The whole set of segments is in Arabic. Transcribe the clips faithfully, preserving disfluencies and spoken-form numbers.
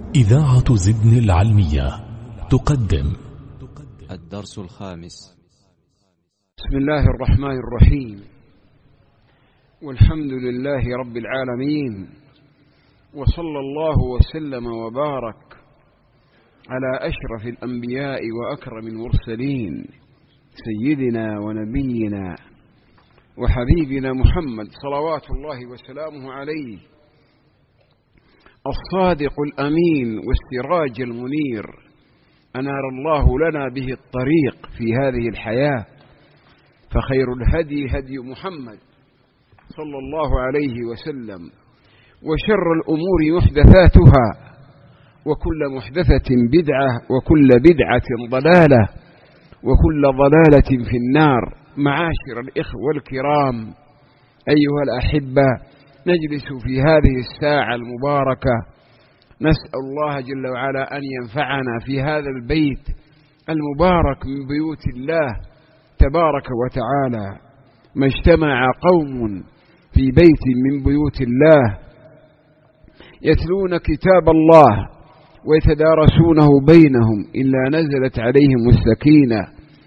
إذاعة زدن العلمية تقدم الدرس الخامس. بسم الله الرحمن الرحيم، والحمد لله رب العالمين، وصلى الله وسلم وبارك على أشرف الأنبياء وأكرم المرسلين سيدنا ونبينا وحبيبنا محمد صلوات الله وسلامه عليه، الصادق الأمين والسراج المنير، أنار الله لنا به الطريق في هذه الحياة، فخير الهدي هدي محمد صلى الله عليه وسلم، وشر الأمور محدثاتها، وكل محدثة بدعة، وكل بدعة ضلالة، وكل ضلالة في النار. معاشر الإخوة الكرام أيها الأحبة، نجلس في هذه الساعة المباركة نسأل الله جل وعلا أن ينفعنا في هذا البيت المبارك من بيوت الله تبارك وتعالى. ما اجتمع قوم في بيت من بيوت الله يتلون كتاب الله ويتدارسونه بينهم إلا نزلت عليهم السكينة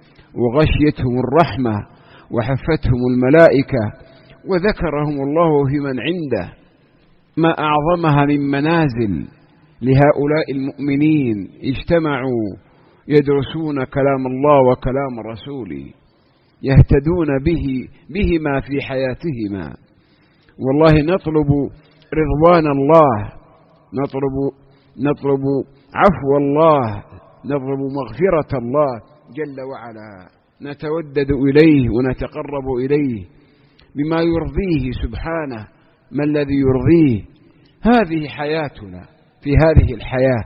وغشيتهم الرحمة وحفتهم الملائكة وذكرهم الله في من عنده. ما أعظمها من منازل لهؤلاء المؤمنين اجتمعوا يدرسون كلام الله وكلام رسوله، يهتدون به بهما في حياتهما. والله نطلب رضوان الله، نطلب نطلب عفو الله، نطلب مغفرة الله جل وعلا، نتودد إليه ونتقرب إليه بما يرضيه سبحانه. ما الذي يرضيه؟ هذه حياتنا في هذه الحياة،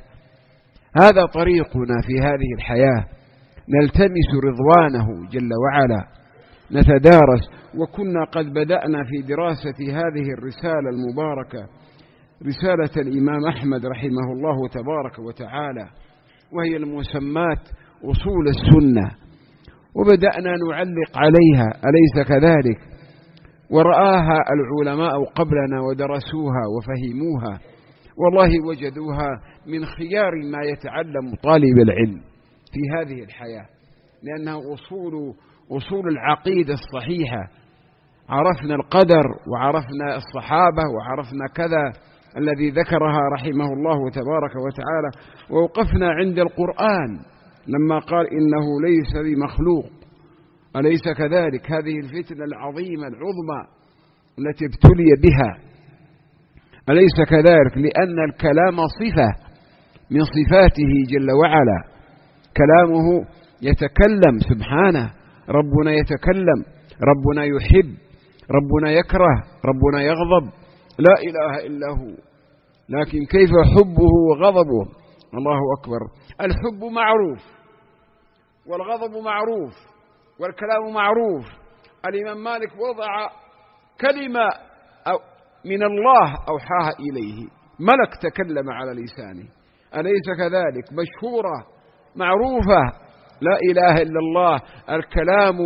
هذا طريقنا في هذه الحياة، نلتمس رضوانه جل وعلا، نتدارس. وكنا قد بدأنا في دراسة هذه الرسالة المباركة، رسالة الإمام أحمد رحمه الله تبارك وتعالى، وهي المسمات أصول السنة، وبدأنا نعلق عليها، أليس كذلك؟ ورآها العلماء قبلنا ودرسوها وفهموها، والله وجدوها من خيار ما يتعلم طالب العلم في هذه الحياة، لأنها أصول أصول العقيدة الصحيحة. عرفنا القدر وعرفنا الصحابة وعرفنا كذا الذي ذكرها رحمه الله تبارك وتعالى، ووقفنا عند القرآن لما قال إنه ليس بمخلوق، أليس كذلك؟ هذه الفتنة العظيمة العظمى التي ابتلي بها، أليس كذلك؟ لأن الكلام صفة من صفاته جل وعلا، كلامه يتكلم سبحانه، ربنا يتكلم، ربنا يحب، ربنا يكره، ربنا يغضب، لا إله إلا هو. لكن كيف حبه وغضبه؟ الله أكبر. الحب معروف، والغضب معروف، والكلام معروف. الإمام مالك وضع كلمة أو من الله أوحاها إليه، ملك تكلم على لسانه، أليس كذلك؟ مشهورة معروفة، لا إله إلا الله. الكلام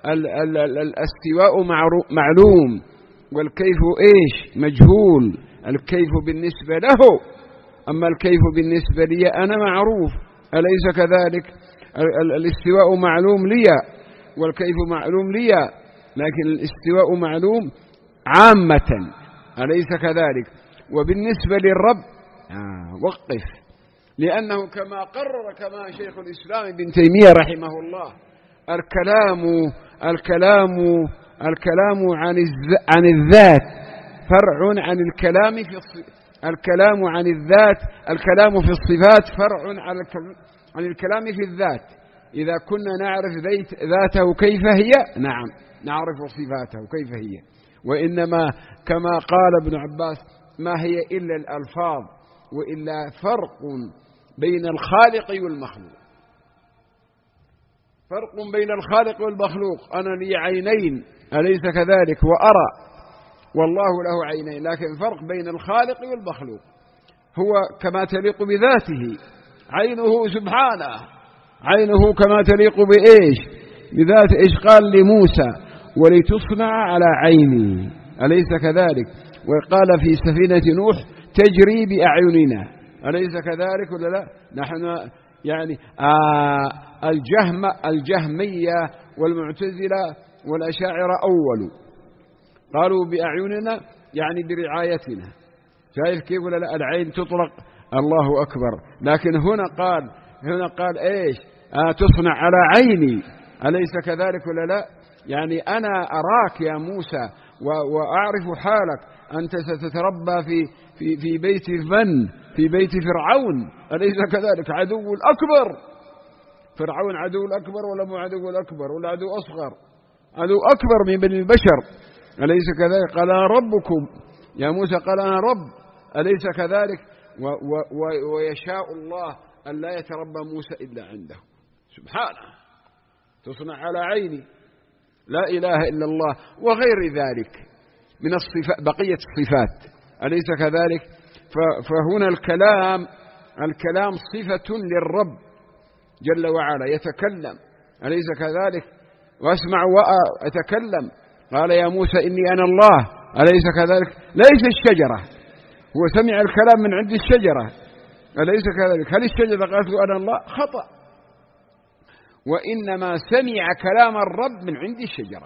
الاستواء معلوم، والكيف إيش؟ مجهول. الكيف بالنسبة له، أما الكيف بالنسبة لي أنا معروف، أليس كذلك؟ الاستواء معلوم لي والكيف معلوم لي، لكن الاستواء معلوم عامة، أليس كذلك؟ وبالنسبة للرب آه وقف، لأنه كما قرر كما شيخ الإسلام ابن تيمية رحمه الله، الكلام الكلام الكلام عن عن الذات فرع عن الكلام في الكلام عن الذات، الكلام في الصفات فرع عن عن الكلام في الذات. إذا كنا نعرف ذاته كيف هي، نعم نعرف صفاته كيف هي. وإنما كما قال ابن عباس: ما هي إلا الألفاظ وإلا فرق بين الخالق والمخلوق. فرق بين الخالق والمخلوق. أنا لي عينين، أليس كذلك؟ وأرى، والله له عينين، لكن فرق بين الخالق والمخلوق. هو كما تليق بذاته، عينه سبحانه، عينه كما تليق بإيش؟ بذات. إيش قال لموسى؟ ولتصنع على عيني، أليس كذلك؟ وقال في سفينة نوح: تجري بأعيننا، أليس كذلك ولا لا؟ نحن يعني آه الجهم الجهمية والمعتزلة والأشاعرة أول قالوا بأعيننا يعني برعايتنا. شايف كيف ولا لا؟ العين تطلق الله أكبر، لكن هنا قال هنا قال إيش؟ آه تصنع على عيني، أليس كذلك ولا لا؟ يعني أنا أراك يا موسى وأعرف حالك، أنت ستتربى في في في بيت من؟ في بيت فرعون، أليس كذلك؟ عدو الأكبر. فرعون عدو الأكبر ولا مو عدو الأكبر ولا عدو أصغر؟ عدو أكبر من بني البشر، أليس كذلك؟ قال أنا ربكم يا موسى، قال أنا رب، أليس كذلك؟ و و و ويشاء الله أن لا يتربى موسى إلا عنده سبحانه. تصنع على عيني، لا إله إلا الله، وغير ذلك من الصفات، بقية الصفات، أليس كذلك؟ فهنا الكلام الكلام صفة للرب جل وعلا، يتكلم، أليس كذلك؟ وأسمع وأتكلم. قال يا موسى إني أنا الله، أليس كذلك؟ ليس الشجرة، هو سمع الكلام من عند الشجرة، أليس كذلك؟ هل الشجرة قالت له أنا الله؟ خطأ، وإنما سمع كلام الرب من عند الشجرة.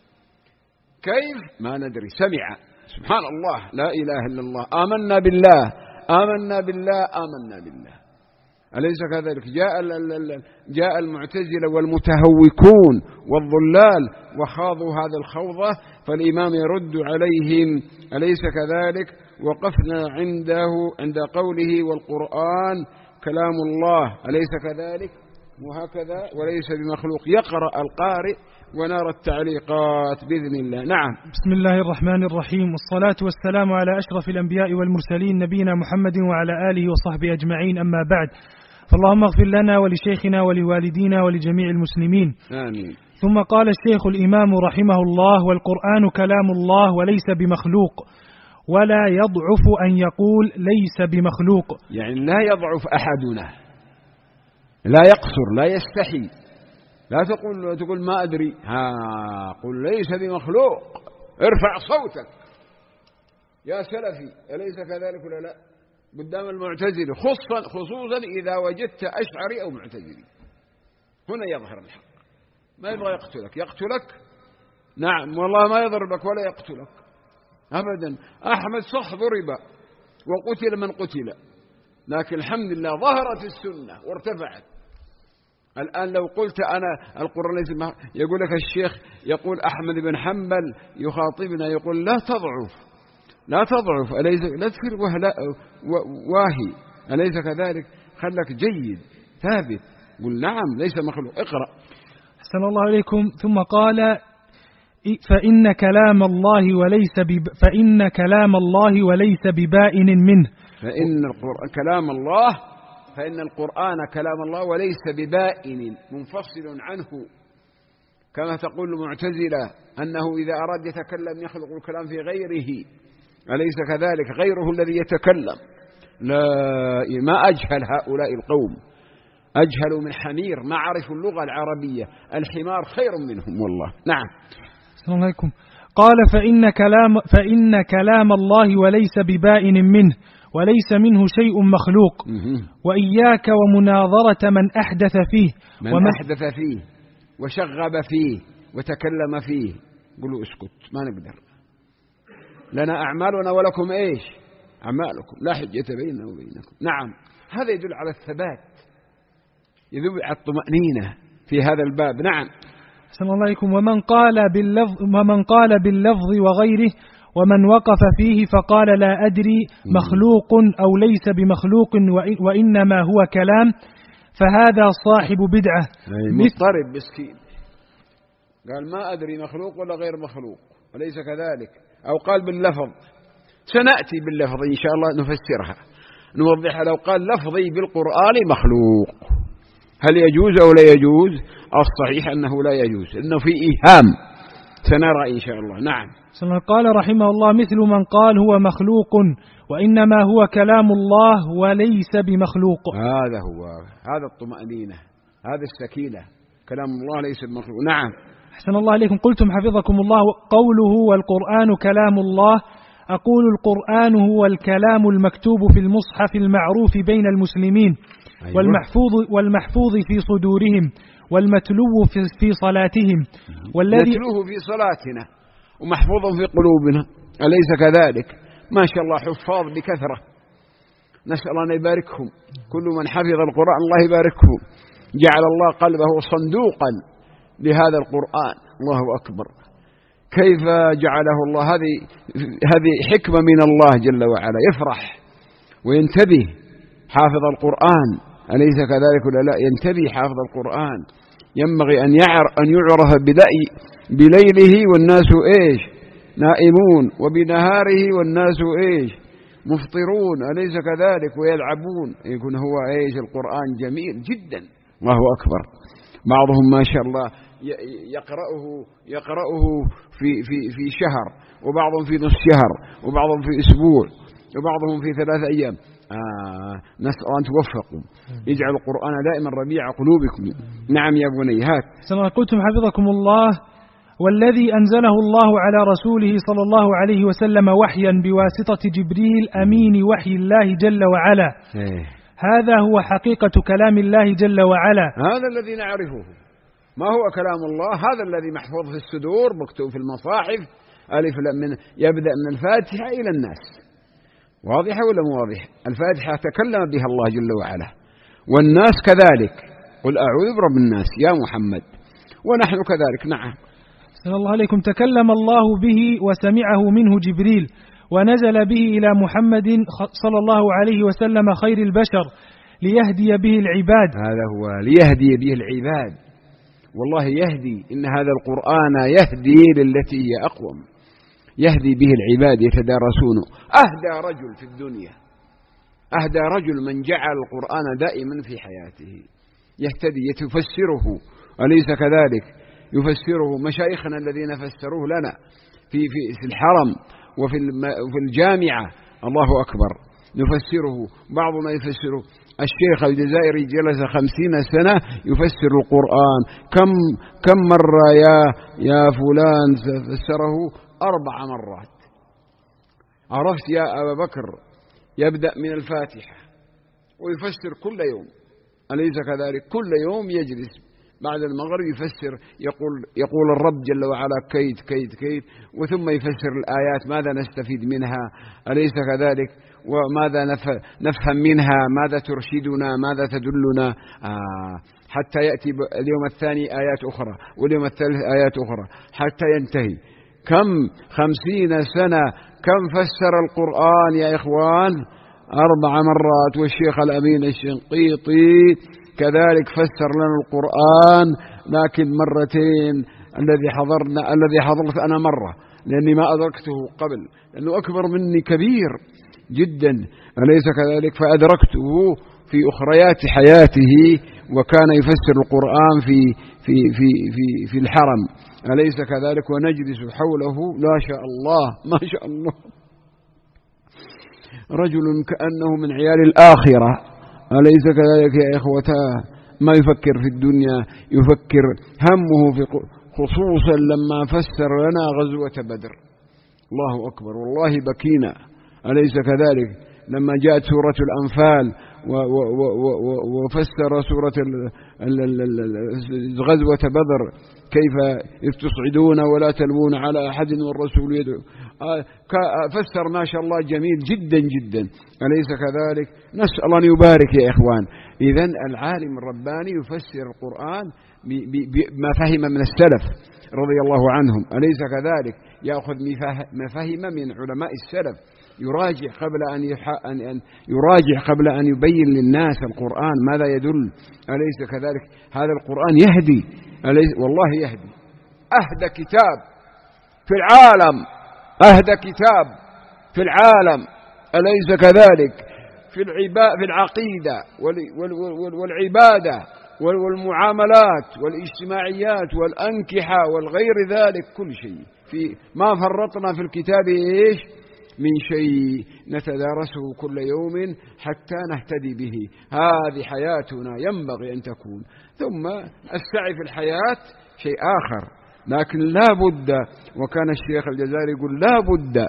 كيف؟ ما ندري، سمع، سبحان الله، لا إله إلا الله. آمنا بالله آمنا بالله آمنا بالله، أليس كذلك؟ جاء جاء المعتزلة والمتهوكون والضلال وخاضوا هذا الخوضة، فالإمام يرد عليهم، أليس كذلك؟ وقفنا عنده عند قوله والقرآن كلام الله، أليس كذلك؟ وهكذا وليس بمخلوق. يقرأ القارئ ونرى التعليقات بإذن الله. نعم. بسم الله الرحمن الرحيم، والصلاة والسلام على أشرف الأنبياء والمرسلين نبينا محمد وعلى آله وصحبه أجمعين، أما بعد، فاللهم اغفر لنا ولشيخنا ولوالدينا ولجميع المسلمين، آمين. ثم قال الشيخ الإمام رحمه الله: والقرآن كلام الله وليس بمخلوق، ولا يضعف أن يقول ليس بمخلوق. يعني لا يضعف أحدنا، لا يقصر، لا يستحي، لا تقول تقول ما أدري، ها قل ليس بمخلوق، ارفع صوتك يا سلفي، أليس كذلك ولا لا؟ قدام المعتزلة، خصوصا خصوصا إذا وجدت أشعري أو معتزلي، هنا يظهر الحق. ما يبغى يقتلك، يقتلك نعم والله ما يضربك ولا يقتلك أبدا. أحمد صح ضرب وقتل من قتل، لكن الحمد لله ظهرت السنة وارتفعت. الآن لو قلت أنا القرآن ليس، يقول لك الشيخ، يقول أحمد بن حنبل يخاطبنا يقول لا تضعف، لا تضعف، أليس لا تصير واهي، أليس كذلك؟ خلك جيد ثابت، قل نعم ليس مخلوق. اقرأ. أحسن الله عليكم. ثم قال: فإن كلام الله وليس بب... فإن كلام الله وليس ببائن منه. فإن القرآن كلام الله، فإن القرآن كلام الله وليس ببائن، منفصل عنه، كما تقول المعتزلة أنه إذا أراد يتكلم يخلق الكلام في غيره، أليس كذلك؟ غيره الذي يتكلم. لا، ما أجهل هؤلاء القوم، أجهلوا من حمير، ما عرفوا اللغة العربية، الحمار خير منهم والله. نعم. السلام عليكم. قال: فإن كلام فإن كلام الله وليس ببائن منه، وليس منه شيء مخلوق، وإياك ومناظرة من أحدث فيه من ومن أحدث فيه وشغب فيه وتكلم فيه. قولوا اسكت، ما نقدر، لنا أعمالنا ولكم إيش؟ أعمالكم، لا حجة بيننا وبينكم. نعم، هذا يدل على الثبات، يدل على الطمأنينة في هذا الباب. نعم. أحسن الله عليكم. ومن قال باللفظ ومن قال باللفظ وغيره، ومن وقف فيه فقال لا أدري مخلوق أو ليس بمخلوق وإنما هو كلام، فهذا صاحب بدعة مضطرب مسكين، قال ما أدري مخلوق ولا غير مخلوق، أليس كذلك؟ أو قال باللفظ، سنأتي باللفظ إن شاء الله نفسرها نوضحها. لو قال لفظي بالقرآن مخلوق، هل يجوز أو لا يجوز؟ الصحيح أنه لا يجوز، إنه في إيهام، سنرى إن شاء الله. نعم. قال رحمه الله: مثل من قال هو مخلوق وإنما هو كلام الله وليس بمخلوق. هذا هو، هذا الطمأنينة، هذا السكينة، كلام الله ليس بمخلوق. نعم. أحسن الله عليكم. قلتم حفظكم الله: قوله والقرآن كلام الله أقول القرآن هو الكلام المكتوب في المصحف المعروف بين المسلمين، أيوة. والمحفوظ, والمحفوظ في صدورهم، والمتلو في, في صلاتهم، والذي نتلوه في صلاتنا ومحفوظ في قلوبنا، أليس كذلك؟ ما شاء الله حفاظ بكثرة، نسأل الله أن يباركهم، كل من حفظ القرآن الله يباركهم، جعل الله قلبه صندوقا لهذا القرآن. الله أكبر، كيف جعله الله، هذه هذه حكمة من الله جل وعلا، يفرح وينتبه حافظ القرآن، أليس كذلك ولا لا؟ ينتبه حافظ القرآن، ينبغي أن يعر أن يعرف بليله والناس إيش نائمون، وبنهاره والناس إيش مفطرون، أليس كذلك؟ ويلعبون، يكون هو إيش القرآن جميل جدا. الله أكبر، بعضهم ما شاء الله يقرأه يقرأه في في في شهر، وبعضهم في نصف شهر، وبعضهم في أسبوع، وبعضهم في ثلاثة أيام. آه نسأل أن توفقوا، يجعل القرآن دائما ربيع قلوبكم. نعم يا بني، هات كما قلتم حفظكم الله. والذي أنزله الله على رسوله صلى الله عليه وسلم وحيا بواسطة جبريل أمين وحي الله جل وعلا، إيه. هذا هو حقيقة كلام الله جل وعلا، هذا الذي نعرفه. ما هو كلام الله؟ هذا الذي محفوظ في الصدور، مكتوب في المصاحف، ألف من يبدأ من الفاتحة إلى الناس. واضحة ولا مو واضحة؟ الفاتحة تكلم بها الله جل وعلا، والناس كذلك، قل أعوذ برب الناس يا محمد، ونحن كذلك. نعم صلى الله عليكم. تكلم الله به وسمعه منه جبريل، ونزل به إلى محمد صلى الله عليه وسلم خير البشر ليهدي به العباد. هذا هو ليهدي به العباد، والله يهدي، إن هذا القرآن يهدي للتي هي أقوم، يهدي به العباد يتدارسونه. أهدى رجل في الدنيا، أهدى رجل من جعل القرآن دائما في حياته يهتدي، يتفسره، أليس كذلك؟ يفسره مشايخنا الذين فسروه لنا في في الحرم وفي في الجامعة. الله أكبر، نفسره، بعضنا يفسره. الشيخ الجزائري جلس خمسين سنة يفسر القرآن، كم كم مرة يا يا فلان فسره؟ أربع مرات. عرفت يا أبا بكر؟ يبدأ من الفاتحة ويفسر كل يوم، أليس كذلك؟ كل يوم يجلس بعد المغرب يفسر، يقول يقول الرب جل وعلا كيد كيد كيد، وثم يفسر الآيات، ماذا نستفيد منها، أليس كذلك؟ وماذا نفهم منها، ماذا ترشدنا، ماذا تدلنا، آه حتى يأتي اليوم الثاني آيات أخرى، واليوم الثالث آيات أخرى، حتى ينتهي. كم خمسين سنة كم فسر القرآن يا إخوان؟ أربع مرات. والشيخ الأمين الشنقيطي كذلك فسر لنا القرآن، لكن مرتين. الذي حضرنا الذي حضرت أنا مرة، لأني ما أدركته قبل، لأنه أكبر مني كبير جدا، أليس كذلك؟ فأدركته في أخريات حياته، وكان يفسر القرآن في في في في في الحرم، أليس كذلك؟ ونجلس حوله، لا شاء الله ما شاء الله، رجل كأنه من عيال الآخرة، أليس كذلك يا إخوتاه؟ ما يفكر في الدنيا، يفكر همه في، خصوصا لما فسر لنا غزوة بدر. الله أكبر، والله بكينا، أليس كذلك؟ لما جاءت سورة الأنفال وفسر سورة غزوة بدر، كيف إذ تصعدون ولا تلوون على أحد والرسول يدعو، فسر ما شاء الله جميل جدا جدا، أليس كذلك؟ نسأل أن يبارك يا إخوان. إذن العالم الرباني يفسر القرآن بما فهم من السلف رضي الله عنهم، أليس كذلك؟ يأخذ ما فهم من علماء السلف، يراجع قبل أن, أن, أن يراجع قبل أن يبين للناس القرآن ماذا يدل، أليس كذلك؟ هذا القرآن يهدي، أليس؟ والله يهدي. أهدى كتاب في العالم، أهدى كتاب في العالم، أليس كذلك؟ في العبا في العقيدة والعبادة والمعاملات والاجتماعيات والأنكحة والغير ذلك، كل شيء في ما فرطنا في الكتاب إيش من شيء، نتدارسه كل يوم حتى نهتدي به. هذه حياتنا ينبغي أن تكون. ثم السعي في الحياة شيء آخر، لكن لا بد، وكان الشيخ الجزائري يقول لا بد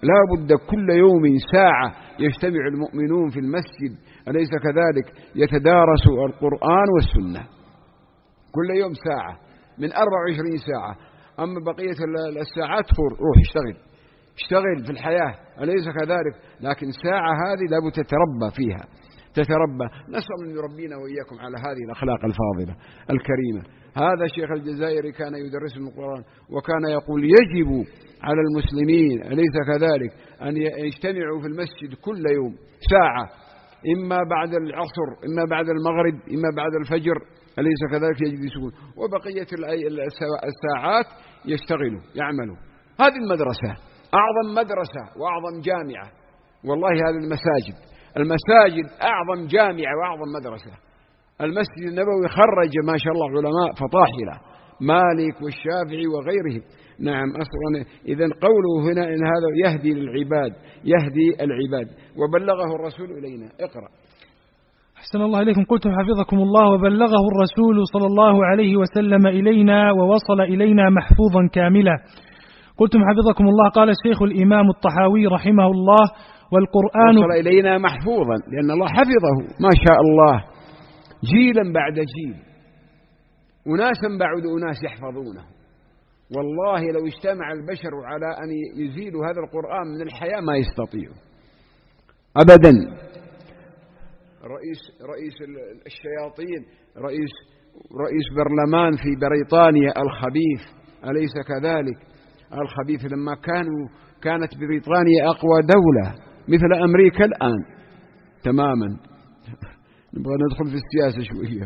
لا بد كل يوم ساعة يجتمع المؤمنون في المسجد، أليس كذلك؟ يتدارسوا القرآن والسنة كل يوم ساعة من أربع وعشرين ساعة. أما بقية الساعات روح اشتغل اشتغل في الحياة، أليس كذلك؟ لكن ساعة هذه لابد تتربى فيها تتربى. نسأل أن يربينا وإياكم على هذه الأخلاق الفاضلة الكريمة. هذا الشيخ الجزائري كان يدرسهم القرآن وكان يقول يجب على المسلمين أليس كذلك أن يجتمعوا في المسجد كل يوم ساعة، إما بعد العصر إما بعد المغرب إما بعد الفجر، أليس كذلك؟ يجلسون وبقية الساعات يشتغلوا يعملوا. هذه المدرسة أعظم مدرسة وأعظم جامعة، والله هذه المساجد المساجد أعظم جامعة وأعظم مدرسة. المسجد النبوي خرج ما شاء الله علماء فطاحلة، مالك والشافعي وغيرهم. نعم أصلا إذن قوله هنا إن هذا يهدي للعباد يهدي العباد وبلغه الرسول إلينا. اقرأ. أحسن الله إليكم. قلتم حفظكم الله وبلغه الرسول صلى الله عليه وسلم إلينا ووصل إلينا محفوظا كاملا. قلتم حفظكم الله قال الشيخ الإمام الطحاوي رحمه الله والقرآن وصل إلينا محفوظا لأن الله حفظه ما شاء الله جيلا بعد جيل، أناسا بعد أناس يحفظونه. والله لو اجتمع البشر على أن يزيلوا هذا القرآن من الحياة ما يستطيعوا أبدا. رئيس رئيس الشياطين رئيس رئيس برلمان في بريطانيا الخبيث، أليس كذلك؟ الخبيث لما كانوا كانت بريطانيا أقوى دولة مثل أمريكا الآن تماما. نبغى ندخل في السياسة شوية،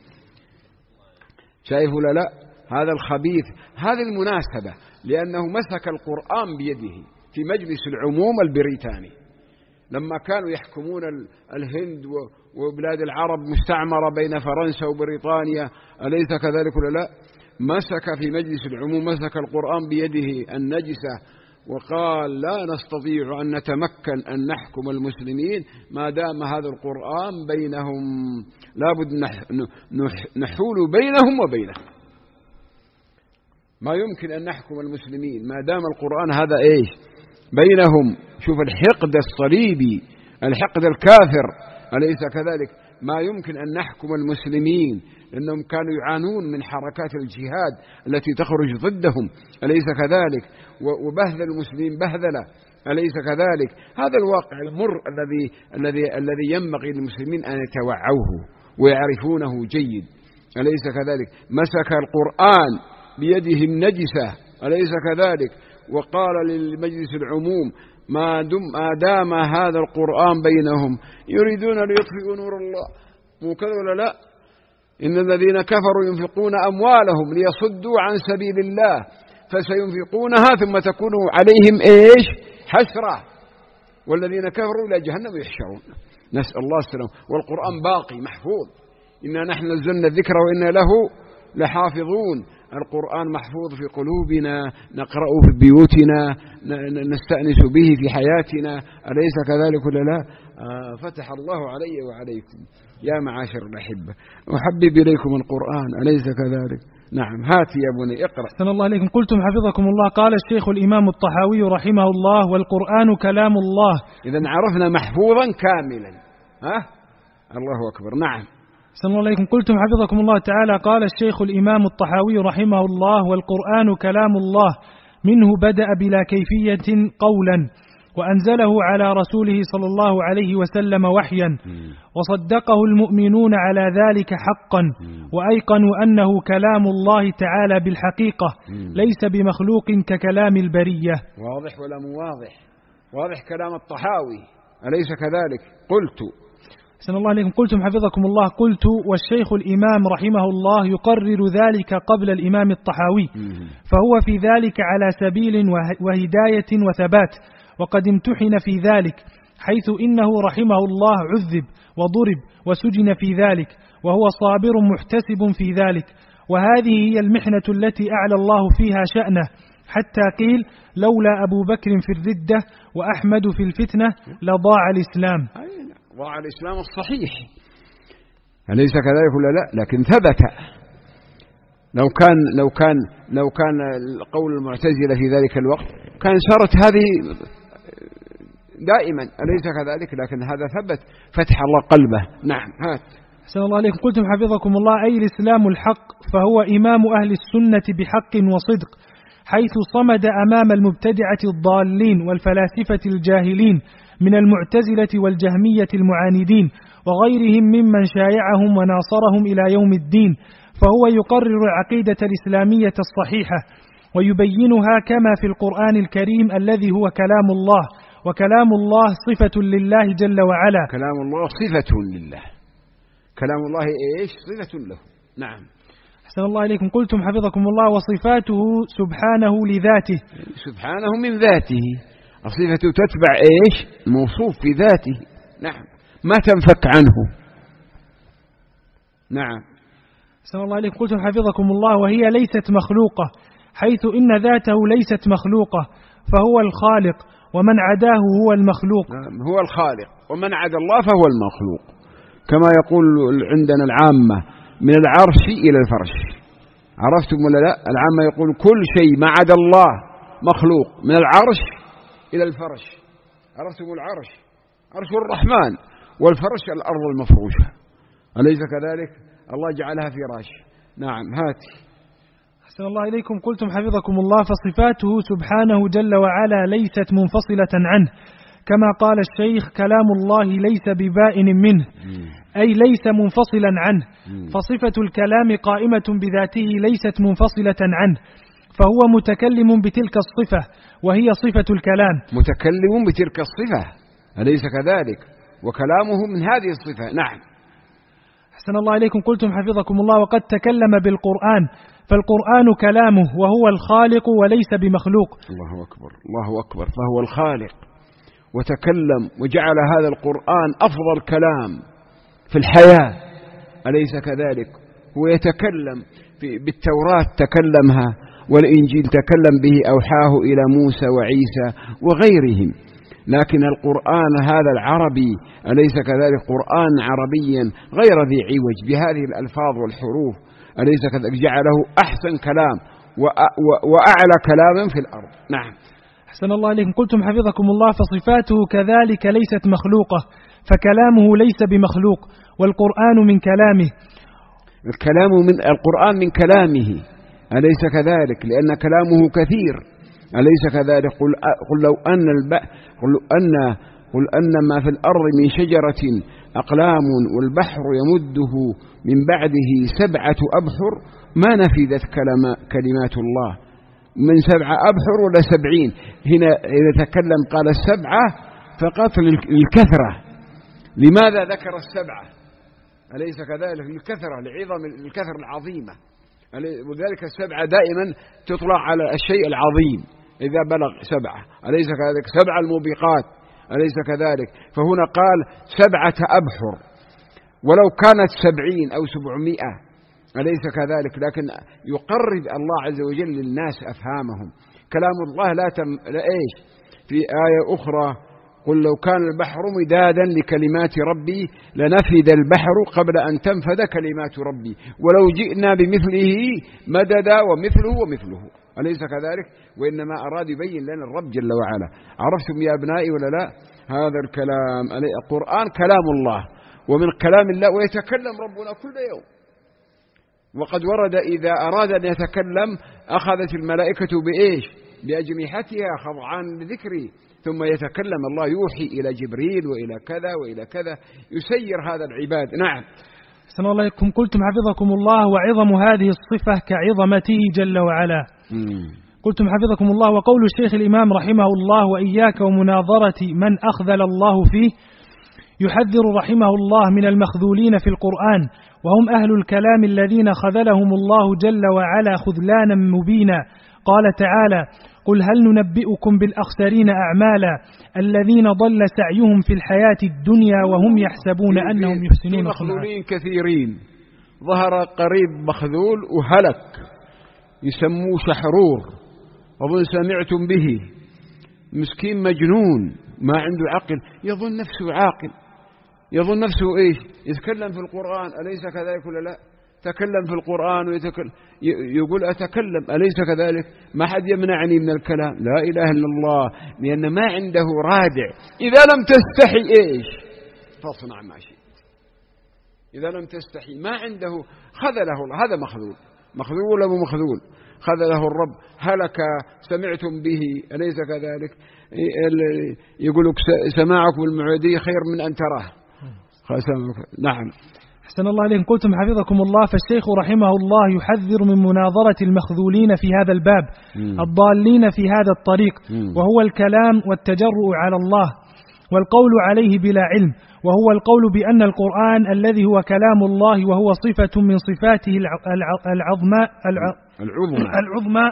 شايف ولا لا؟ هذا الخبيث هذه المناسبة لأنه مسك القرآن بيده في مجلس العموم البريطاني لما كانوا يحكمون الهند وبلاد العرب مستعمرة بين فرنسا وبريطانيا، أليس كذلك ولا لا؟ مسك في مجلس العموم مسك القرآن بيده النجسة وقال لا نستطيع أن نتمكن أن نحكم المسلمين ما دام هذا القرآن بينهم، لابد نحول بينهم وبينه، ما يمكن أن نحكم المسلمين ما دام القرآن هذا إيش بينهم. شوف الحقد الصليبي الحقد الكافر، أليس كذلك؟ ما يمكن أن نحكم المسلمين لأنهم كانوا يعانون من حركات الجهاد التي تخرج ضدهم، أليس كذلك؟ وبهذل المسلمين بهذلة، أليس كذلك؟ هذا الواقع المر الذي الذي الذي ينبغي للمسلمين أن يتوعوه ويعرفونه جيد، أليس كذلك؟ مسك القرآن بيده النجسة، أليس كذلك؟ وقال للمجلس العموم ما دام هذا القرآن بينهم يريدون ليطفئوا نور الله، مو كذا ولا لا؟ إن الذين كفروا ينفقون أموالهم ليصدوا عن سبيل الله فسينفقونها ثم تكون عليهم إيش؟ حسرة، والذين كفروا إلى جهنم يحشرون، نسأل الله السلام. والقرآن باقي محفوظ، إنا نحن نزلنا الذكر وإنا له لحافظون. القرآن محفوظ في قلوبنا، نقرأه في بيوتنا، نستأنس به في حياتنا، أليس كذلك ولا لا؟ آه فتح الله علي وعليكم يا معاشر الأحبة، أحبب إليكم القرآن، أليس كذلك؟ نعم هات يا بني اقرأ. أحسن الله عليكم. قلتم حفظكم الله قال الشيخ الإمام الطحاوي رحمه الله والقرآن كلام الله. إذن عرفنا محفوظا كاملا. ها الله أكبر. نعم أحسن الله عليكم. قلتم حفظكم الله تعالى قال الشيخ الإمام الطحاوي رحمه الله والقرآن كلام الله منه بدأ بلا كيفية قولا وأنزله على رسوله صلى الله عليه وسلم وحيا وصدقه المؤمنون على ذلك حقا وأيقنوا أنه كلام الله تعالى بالحقيقة ليس بمخلوق ككلام البرية. واضح ولا مو واضح؟ واضح كلام الطحاوي، أليس كذلك؟ قلت أحسن الله عليكم. قلتم حفظكم الله قلت والشيخ الإمام رحمه الله يقرر ذلك قبل الإمام الطحاوي، فهو في ذلك على سبيل وهداية وثبات، وقد امتحن في ذلك حيث إنه رحمه الله عذب وضرب وسجن في ذلك وهو صابر محتسب في ذلك، وهذه هي المحنة التي أعلى الله فيها شأنه حتى قيل لولا أبو بكر في الردة وأحمد في الفتنة لضاع الإسلام. ضاع الإسلام الصحيح، أليس كذلك ولا لا؟ لكن ثبت. لو كان لو كان لو كان القول المعتزلة في ذلك الوقت كان صارت هذه دائما، أليس كذلك؟ لكن هذا ثبت فتح الله قلبه. نعم. هات. أحسن الله عليكم. قلتم حفظكم الله: أي الإسلام الحق، فهو إمام أهل السنة بحق وصدق، حيث صمد أمام المبتدعة الضالين والفلاسفة الجاهلين من المعتزلة والجهمية المعاندين وغيرهم ممن شايعهم وناصرهم إلى يوم الدين، فهو يقرر العقيدة الإسلامية الصحيحة ويبينها كما في القرآن الكريم الذي هو كلام الله، وكلام الله صفة لله جل وعلا. كلام الله صفة لله، كلام الله إيش؟ صفة له. نعم. أحسن الله إليكم. قلتم حفظكم الله: وصفاته سبحانه لذاته. سبحانه من ذاته، الصفة تتبع إيش؟ موصوف في ذاته. نعم، ما تنفك عنه. نعم. أحسن الله إليكم. قلتم حفظكم الله: وهي ليست مخلوقة، حيث إن ذاته ليست مخلوقة، فهو الخالق، ومن عداه هو المخلوق. نعم، هو الخالق، ومن عدا الله فهو المخلوق، كما يقول عندنا العامة: من العرش إلى الفرش. عرفتم ولا لا؟ العامة يقول كل شيء ما عدا الله مخلوق، من العرش إلى الفرش. عرفتم العرش؟ عرش الرحمن، والفرش الأرض المفروشة، أليس كذلك؟ الله جعلها فراش. نعم. هاتي. أحسن الله إليكم. قلتم حفظكم الله: فصفاته سبحانه جل وعلا ليست منفصلة عنه، كما قال الشيخ: كلام الله ليس ببائن منه، أي ليس منفصلا عنه، فصفة الكلام قائمة بذاته ليست منفصلة عنه، فهو متكلم بتلك الصفة وهي صفة الكلام. متكلم بتلك الصفة، أليس كذلك؟ وكلامه من هذه الصفة. نعم. أحسن الله إليكم. قلتم حفظكم الله: وقد تكلم بالقرآن، فالقرآن كلامه وهو الخالق وليس بمخلوق. الله أكبر، الله أكبر. فهو الخالق وتكلم وجعل هذا القرآن أفضل كلام في الحياة، أليس كذلك؟ هو يتكلم بالتوراة تكلمها، والإنجيل تكلم به، أوحاه إلى موسى وعيسى وغيرهم، لكن القرآن هذا العربي، أليس كذلك؟ قرآن عربيا غير ذي عوج بهذه الألفاظ والحروف، أليس كذلك؟ جعله أحسن كلام وأعلى كلاما في الأرض. نعم. أحسن الله عليكم. قلتم حفظكم الله: فصفاته كذلك ليست مخلوقة، فكلامه ليس بمخلوق، والقرآن من كلامه. الكلام من القرآن من كلامه، أليس كذلك؟ لأن كلامه كثير، أليس كذلك؟ قل, قل لو أن الب... قل أن قل أن ما في الأرض من شجرة أقلام والبحر يمده من بعده سبعة أبحر ما نفذت كلمات الله. من سبعة أبحر ولا سبعين؟ هنا إذا تكلم قال السبعة فقط للكثرة. لماذا ذكر السبعة؟ أليس كذلك؟ للكثرة، لعظم الكثرة العظيمة، وذلك السبعة دائما تطلع على الشيء العظيم إذا بلغ سبعة، أليس كذلك؟ سبع الموبقات، أليس كذلك؟ فهنا قال سبعة أبحر، ولو كانت سبعين أو سبعمائة، أليس كذلك؟ لكن يقرب الله عز وجل للناس أفهامهم. كلام الله لا تم لا إيش؟ في آية أخرى: قل لو كان البحر مدادا لكلمات ربي لنفد البحر قبل أن تنفد كلمات ربي ولو جئنا بمثله مددا ومثله ومثله، أليس كذلك؟ وإنما أراد يبين لنا الرب جل وعلا. عرفتم يا أبنائي ولا لا؟ هذا الكلام القرآن كلام الله ومن كلام الله، ويتكلم ربنا كل يوم. وقد ورد إذا أراد أن يتكلم أخذت الملائكة بإيش؟ بأجنحتها خضعان لذكري، ثم يتكلم الله يوحي إلى جبريل وإلى كذا وإلى كذا، يسير هذا العباد. نعم. السلام عليكم. قلتم حفظكم الله: وعظم هذه الصفة كعظمته جل وعلا. مم. قلتم حفظكم الله: وقول الشيخ الإمام رحمه الله: وإياك ومناظرة من أخذل الله فيه، يحذر رحمه الله من المخذولين في القرآن، وهم أهل الكلام الذين خذلهم الله جل وعلا خذلانا مبينا. قال تعالى: قل هل ننبئكم بالأخسرين أعمالا الذين ضل سعيهم في الحياة الدنيا وهم يحسبون أنهم يحسنون صنعا. مخذولين كثيرين، ظهر قريب مخذول وهلك يسموه شحرور، أظن سمعتم به، مسكين مجنون ما عنده عقل، يظن نفسه عاقل، يظن نفسه إيش؟ يتكلم في القرآن، أليس كذلك ولا لا؟ تكلم في القرآن ويتكلم يقول أتكلم، أليس كذلك؟ ما حد يمنعني من الكلام، لا إله إلا الله، لأن ما عنده رادع. إذا لم تستحي إيش؟ فاصنع ما شئت. إذا لم تستحي ما عنده خذله الله، هذا مخذول، مخذول أبو مخذول، خذله الرب، هلك سمعتم به، أليس كذلك؟ يقول لك سماعك بالمعودية خير من أن تراه. نعم. أحسن الله عليكم. قلتم حفظكم الله: فالشيخ رحمه الله يحذر من مناظرة المخذولين في هذا الباب م. الضالين في هذا الطريق م. وهو الكلام والتجرؤ على الله والقول عليه بلا علم، وهو القول بأن القرآن الذي هو كلام الله وهو صفة من صفاته العظمى العظمى العظمى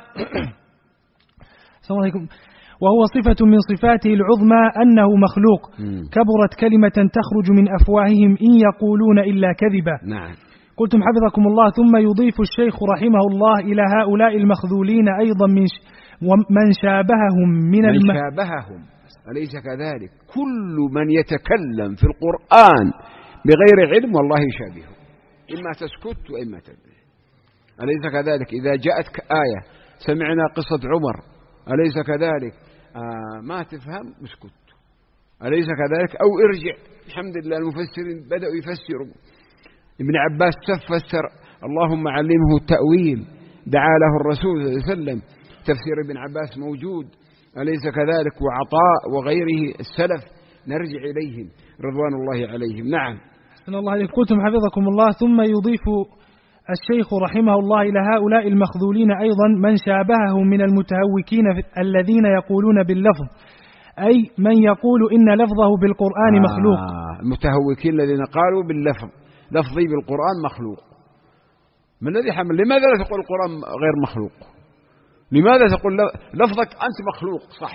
وهو صفة من صفاته العظمى أنه مخلوق. م. كبرت كلمة تخرج من أفواههم إن يقولون إلا كذبا. نعم. قلتم حفظكم الله: ثم يضيف الشيخ رحمه الله إلى هؤلاء المخذولين أيضا من من شابههم من, من الم... شابههم، أليس كذلك؟ كل من يتكلم في القرآن بغير علم والله يشابهه، إما تسكت وإما تدري، أليس كذلك؟ إذا جاءتك آية، سمعنا قصة عمر، أليس كذلك؟ آه ما تفهم اسكت، أليس كذلك؟ أو ارجع. الحمد لله المفسرين بدأوا يفسروا. ابن عباس فسر اللهم علمه التأويل، دعا له الرسول صلى الله عليه وسلم، تفسير ابن عباس موجود، أليس كذلك؟ وعطاء وغيره السلف نرجع إليهم رضوان الله عليهم. نعم. أحسن الله عليكم. قلتم حفظكم الله: ثم يضيف الشيخ رحمه الله إلى هؤلاء المخذولين أيضا من شابههم من المتهوكين الذين يقولون باللفظ، أي من يقول إن لفظه بالقرآن آه مخلوق. المتهوكين الذين قالوا باللفظ، لفظي بالقرآن مخلوق. من الذي حمل؟ لماذا لا تقول القرآن غير مخلوق؟ لماذا تقول لفظك أنت مخلوق؟ صح،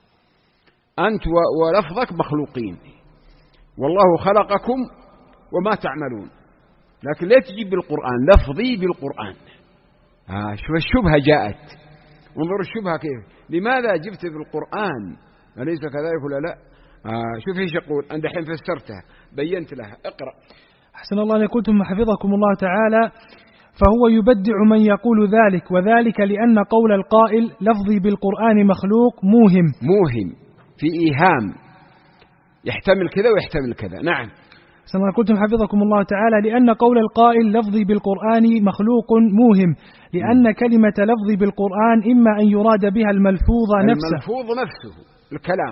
أنت ولفظك مخلوقين، والله خلقكم وما تعملون، لكن لا تجيب بالقرآن لفظي بالقرآن. آه شوف الشبهة جاءت، انظر الشبهة كيف، لماذا جبت بالقرآن؟ أليس كذلك ولا لا؟ آه شوف ايش يقول، أنا دحين فسرتها بينت لها، اقرأ. أحسن الله عليكم. قلتم حفظكم الله تعالى: فهو يبدع من يقول ذلك، وذلك لأن قول القائل لفظي بالقرآن مخلوق موهم موهم في إيهام، يحتمل كذا ويحتمل كذا. نعم. سما قلتم حفظكم الله تعالى: لأن قول القائل لفظي بالقرآن مخلوق موهم، لأن كلمة لفظي بالقرآن إما أن يراد بها الملفوظ نفسه الملفوظ نفسه الكلام،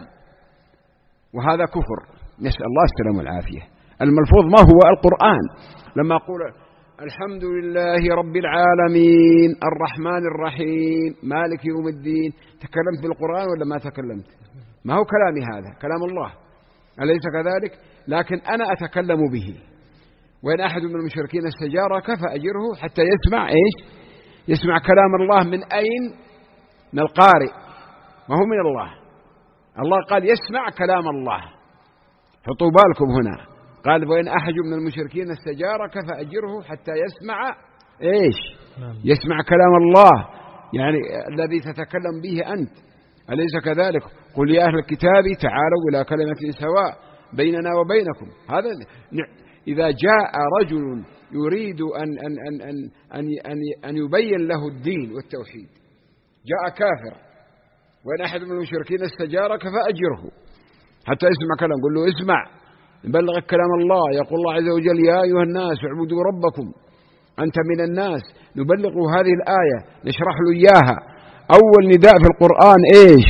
وهذا كفر، نسأل الله السلامة والعافية. الملفوظ ما هو؟ القرآن. لما أقول الحمد لله رب العالمين الرحمن الرحيم مالك يوم الدين، تكلمت بالقرآن ولا ما تكلمت؟ ما هو كلامي هذا، كلام الله، أليس كذلك؟ لكن أنا أتكلم به. وإن أحد من المشركين استجارك فأجره حتى يسمع إيش؟ يسمع كلام الله. من أين؟ من القارئ، ما هو من الله. الله قال يسمع كلام الله، حطوا بالكم هنا، قال وإن أحد من المشركين استجارك فأجره حتى يسمع إيش؟ يسمع كلام الله، يعني الذي تتكلم به أنت، أليس كذلك؟ قل يا أهل الكتاب تعالوا إلى كلمة سواء بيننا وبينكم. هذا إذا جاء رجل يريد أن, أن, أن, أن, أن, أن, أن يبين له الدين والتوحيد، جاء كافر، وإن أحد من المشركين استجارك فأجره حتى يسمع كلام، قل له اسمع نبلغك كلام الله. يقول الله عز وجل يا أيها الناس اعبدوا ربكم، أنت من الناس، نبلغ هذه الآية، نشرح له إياها. أول نداء في القرآن إيش؟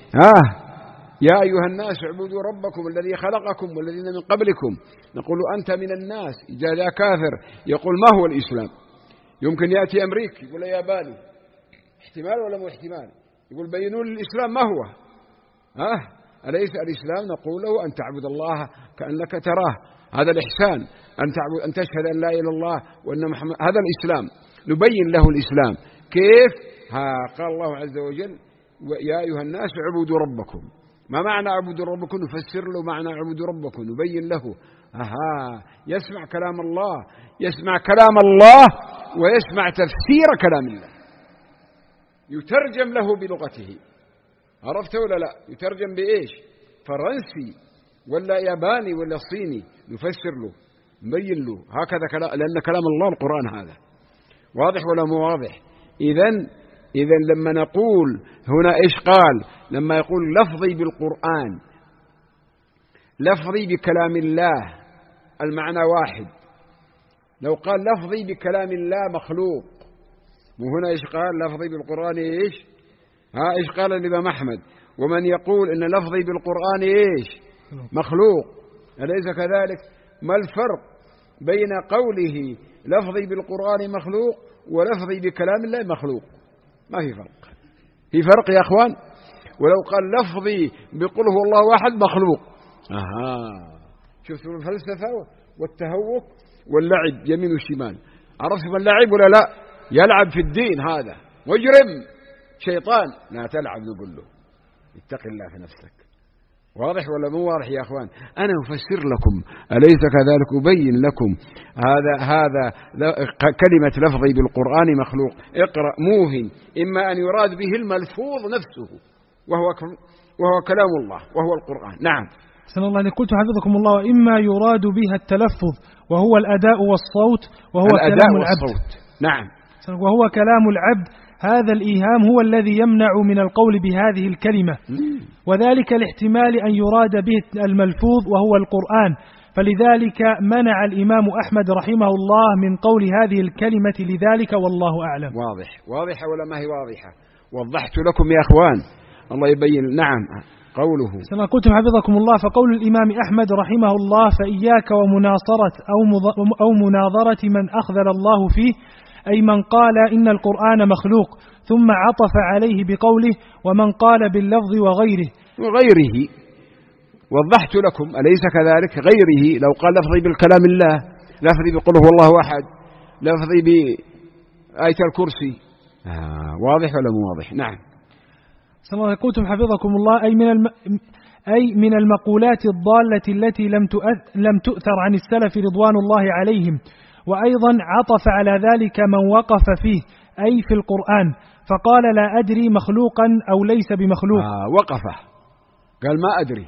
آه يا أيها الناس اعبدوا ربكم الذي خلقكم والذين من قبلكم، نقول أنت من الناس. إذا جاء كافر يقول ما هو الإسلام؟ يمكن يأتي أمريكي يقول يا بالي، احتمال ولا مو احتمال؟ يقول بينوا لي الإسلام ما هو. آه أليس الإسلام؟ نقول له أن تعبد الله كأنك تراه، هذا الإحسان، أن تعبد أن تشهد أن لا إله إلا الله وأن محمد، هذا الإسلام. نبين له الإسلام كيف؟ ها قال الله عز وجل يا أيها الناس اعبدوا ربكم. ما معنى اعبدوا ربكم؟ نفسر له معنى اعبدوا ربكم، نبين له. أها يسمع كلام الله، يسمع كلام الله ويسمع تفسير كلام الله، يترجم له بلغته. عرفت ولا لا؟ يترجم بإيش؟ فرنسي ولا ياباني ولا صيني، نفسر له. نبين له هكذا كلام، لأن كلام الله القرآن هذا واضح ولا مو واضح؟ إذن إذن لما نقول هنا إيش قال؟ لما يقول لفظي بالقرآن، لفظي بكلام الله المعنى واحد. لو قال لفظي بكلام الله مخلوق، وهنا إيش قال؟ لفظي بالقرآن إيش؟ ها إيش قال الإمام أحمد؟ ومن يقول إن لفظي بالقرآن إيش؟ مخلوق، أليس كذلك؟ ما الفرق بين قوله لفظي بالقرآن مخلوق ولفظي بكلام الله مخلوق؟ ما في فرق. في فرق يا أخوان؟ ولو قال لفظي بقل هو الله واحد مخلوق، أها شفتوا الفلسفة والتهوك واللعب يمين وشمال. عرفتم اللعب ولا لا؟ يلعب في الدين هذا مجرم شيطان، لا تلعب نقول له اتق الله في نفسك. واضح ولا مو واضح يا أخوان؟ أنا أفسر لكم أليس كذلك؟ أبين لكم هذا هذا كلمة لفظي بالقرآن مخلوق. اقرأ موهن، إما أن يراد به الملفوظ نفسه وهو وهو كلام الله وهو القرآن. نعم. أحسن الله عليكم، قلت حفظكم الله، وإما يراد بها التلفظ وهو الأداء والصوت وهو الأداء كلام والصوت. العبد. نعم. وهو كلام العبد. هذا الإيهام هو الذي يمنع من القول بهذه الكلمة، وذلك لاحتمال أن يراد به الملفوظ وهو القرآن، فلذلك منع الإمام أحمد رحمه الله من قول هذه الكلمة لذلك، والله أعلم. واضح واضحة ولا ما هي واضحة؟ وضحت لكم يا أخوان، الله يبين. نعم. قوله كما قلتم حفظكم الله، فقول الإمام أحمد رحمه الله فإياك ومناصرة أو مناظرة من أخذل الله فيه، أي من قال إن القرآن مخلوق، ثم عطف عليه بقوله ومن قال باللفظ وغيره. وغيره وضحت لكم أليس كذلك؟ غيره لو قال لفظي بالكلام الله، لفظي بقل هو الله أحد، لفظي بآية الكرسي، آه واضح ولا مو واضح؟ نعم. سمع قلتم حفظكم الله، أي من الم... أي من المقولات الضالة التي لم لم تؤثر عن السلف رضوان الله عليهم. وأيضا عطف على ذلك من وقف فيه، أي في القرآن، فقال لا أدري مخلوقا أو ليس بمخلوق. آه وقفه قال ما أدري،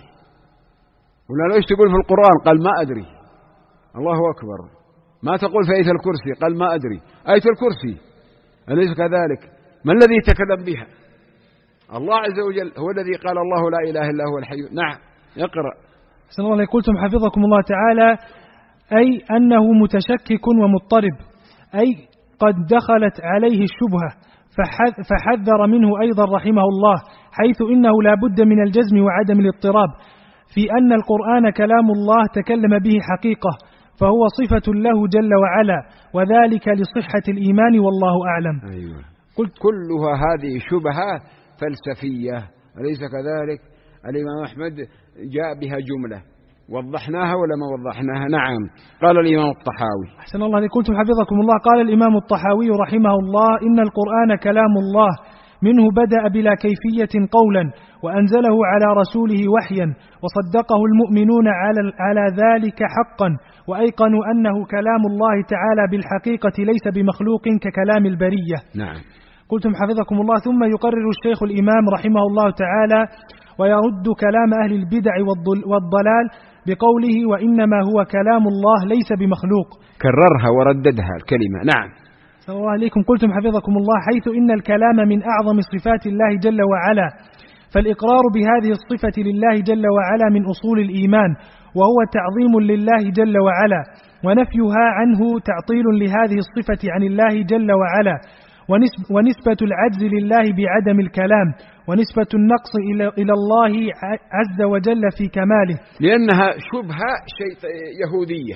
ولا ليش تقول في القرآن؟ قال ما أدري. الله أكبر. ما تقول في آية الكرسي؟ قال ما أدري. آية الكرسي أليس كذلك؟ من الذي يتكلم بها؟ الله عز وجل هو الذي قال الله لا إله إلا هو الحي. نعم. يقرأ. أحسن الله قلتم حفظكم الله تعالى، أي أنه متشكك ومضطرب، أي قد دخلت عليه الشبهة، فحذر منه أيضا رحمه الله، حيث إنه لا بد من الجزم وعدم الاضطراب في أن القرآن كلام الله تكلم به حقيقة، فهو صفة له جل وعلا، وذلك لصحة الإيمان، والله أعلم. أيوة. قلت كلها هذه شبهة فلسفية أليس كذلك؟ الإمام أحمد جاء بها جملة، وضحناها ولا ما وضحناها؟ نعم. قال الإمام الطحاوي. أحسن الله عليكم حفظكم الله، قال الإمام الطحاوي رحمه الله إن القرآن كلام الله، منه بدأ بلا كيفية قولا، وأنزله على رسوله وحيا، وصدقه المؤمنون على, على ذلك حقا، وأيقنوا أنه كلام الله تعالى بالحقيقة ليس بمخلوق ككلام البرية. نعم. قلتم حفظكم الله. ثم يقرر الشيخ الإمام رحمه الله تعالى ويرد كلام أهل البدع والضلال بقوله وإنما هو كلام الله ليس بمخلوق. كررها ورددها الكلمة. نعم. صلى الله عليكم. قلتم حفظكم الله حيث إن الكلام من أعظم صفات الله جل وعلا، فالإقرار بهذه الصفة لله جل وعلا من أصول الإيمان، وهو تعظيم لله جل وعلا، ونفيها عنه تعطيل لهذه الصفة عن الله جل وعلا، ونسبة العجز لله بعدم الكلام، ونسبة النقص إلى الله عز وجل في كماله، لأنها شبهة شيء يهودية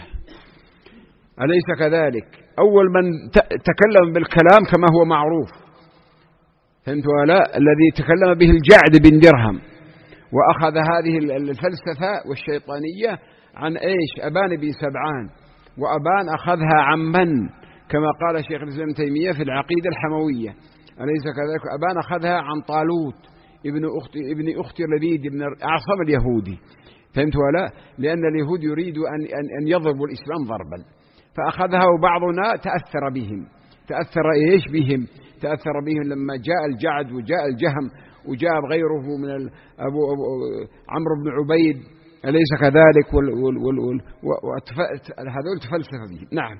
أليس كذلك؟ أول من تكلم بالكلام كما هو معروف، فهمت ولا؟ الذي تكلم به الجعد بن درهم، وأخذ هذه الفلسفة والشيطانية عن إيش؟ أبان بن سبعان، وأبان أخذها عن من؟ كما قال شيخ الإسلام ابن تيمية في العقيدة الحموية أليس كذلك؟ أبان أخذها عن طالوت ابن أخت ابن أخت لبيد بن أعصم اليهودي، فهمت ولا؟ لأن اليهود يريدوا أن أن يضربوا الإسلام ضربا، فأخذها، وبعضنا تأثر بهم. تأثر إيش بهم؟ تأثر بهم لما جاء الجعد وجاء الجهم وجاء غيره من أبو, أبو عمرو بن عبيد أليس كذلك؟ وال وال وال وال هذول تفلسف به. نعم.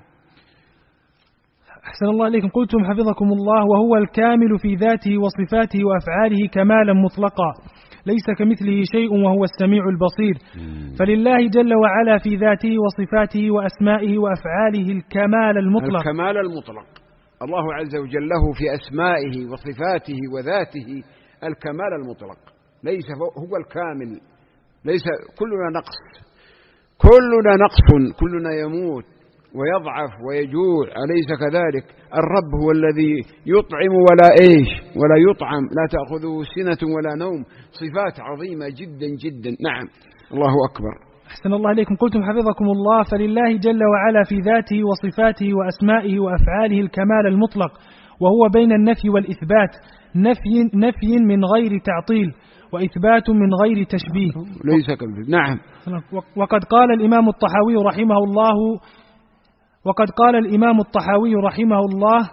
أحسن الله إليكم. قلتم حفظكم الله وهو الكامل في ذاته وصفاته وأفعاله كمالا مطلقا ليس كمثله شيء وهو السميع البصير. فلله جل وعلا في ذاته وصفاته وأسمائه وأفعاله الكمال المطلق. الكمال المطلق. الله عز وجل له في أسمائه وصفاته وذاته الكمال المطلق، ليس هو الكامل، ليس كلنا نقص، كلنا نقص، كلنا يموت ويضعف ويجوع، أليس كذلك؟ الرب هو الذي يطعم ولا إيش ولا يطعم، لا تأخذه سنة ولا نوم، صفات عظيمة جدا جدا. نعم. الله أكبر. أحسن الله إليكم. قلتم حفظكم الله فلله جل وعلا في ذاته وصفاته وأسمائه وأفعاله الكمال المطلق، وهو بين النفي والإثبات، نفي, نفي من غير تعطيل وإثبات من غير تشبيه. ليس كذلك. نعم. وقد قال الإمام الطحاوي رحمه الله وقد قال الإمام الطحاوي رحمه الله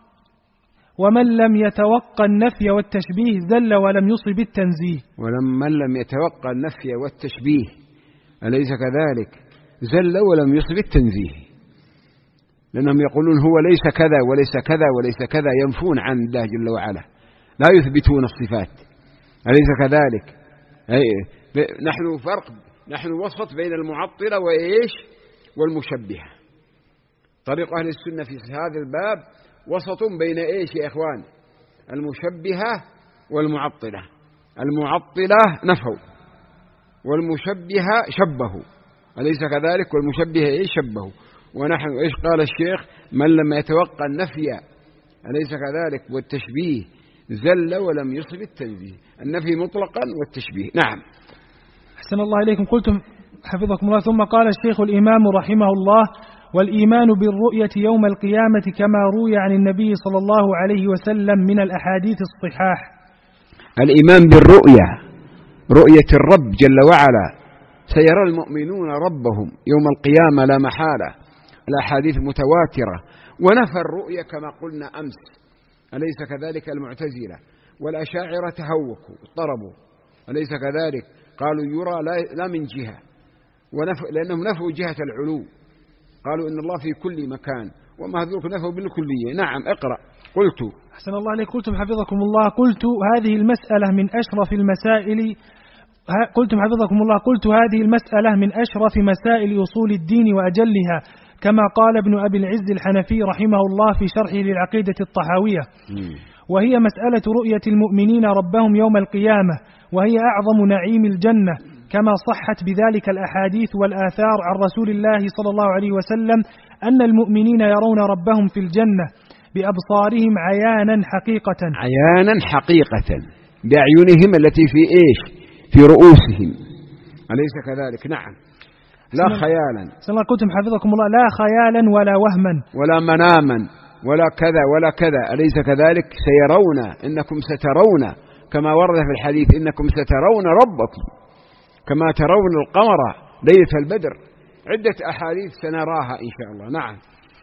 ومن لم يتوقع النفي والتشبيه زل ولم يصب التنزيه. ومن لم يتوقع النفي والتشبيه أليس كذلك؟ زل ولم يصب التنزيه، لأنهم يقولون هو ليس كذا وليس كذا وليس كذا، ينفون عن الله جل وعلا، لا يثبتون الصفات، أليس كذلك؟ أي نحن فرق، نحن وسط بين المعطلة وإيش والمشبهة. طريق أهل السنة في هذا الباب وسط بين إيش يا إخوان؟ المشبهة والمعطلة. المعطلة نفوا والمشبهة شبهوا، أليس كذلك؟ والمشبهة إيش شبهوا، ونحن إيش قال الشيخ؟ من لم يتوقع النفي أليس كذلك والتشبيه زل ولم يصب التنزيه، النفي مطلقا والتشبيه. نعم. أحسن الله إليكم. قلتم حفظكم الله. ثم قال الشيخ الإمام رحمه الله والإيمان بالرؤية يوم القيامة كما روي عن النبي صلى الله عليه وسلم من الأحاديث الصحاح. الإيمان بالرؤية، رؤية الرب جل وعلا، سيرى المؤمنون ربهم يوم القيامة لا محالة، الأحاديث متواترة. ونفى الرؤية كما قلنا أمس، أليس كذلك؟ المعتزلة والأشاعرة تهوكوا اضطربوا، أليس كذلك؟ قالوا يرى لا من جهة، ونفوا لأنهم نفوا جهة العلو، قالوا إن الله في كل مكان، وما هذوك نفوا بالكلية. نعم. اقرأ. قلت. أحسن الله عليك. قلتم حفظكم الله قلت هذه المسألة من أشرف المسائل قلتم حفظكم الله قلت هذه المسألة من أشرف مسائل أصول الدين وأجلها، كما قال ابن أبي العز الحنفي رحمه الله في شرحه للعقيدة الطحاوية، وهي مسألة رؤية المؤمنين ربهم يوم القيامة، وهي أعظم نعيم الجنة، كما صحت بذلك الأحاديث والآثار عن رسول الله صلى الله عليه وسلم أن المؤمنين يرون ربهم في الجنة بأبصارهم عيانا حقيقة عيانا حقيقة بأعينهم التي في إيش؟ في رؤوسهم، أليس كذلك؟ نعم. لا خيالا. صلى الله قلتم حفظكم الله لا خيالا ولا وهما ولا مناما ولا كذا ولا كذا، أليس كذلك؟ سيرون، إنكم سترون، كما ورد في الحديث إنكم سترون ربكم كما ترون القمر ليلة البدر، عدة أحاديث سنراها إن شاء الله. نعم.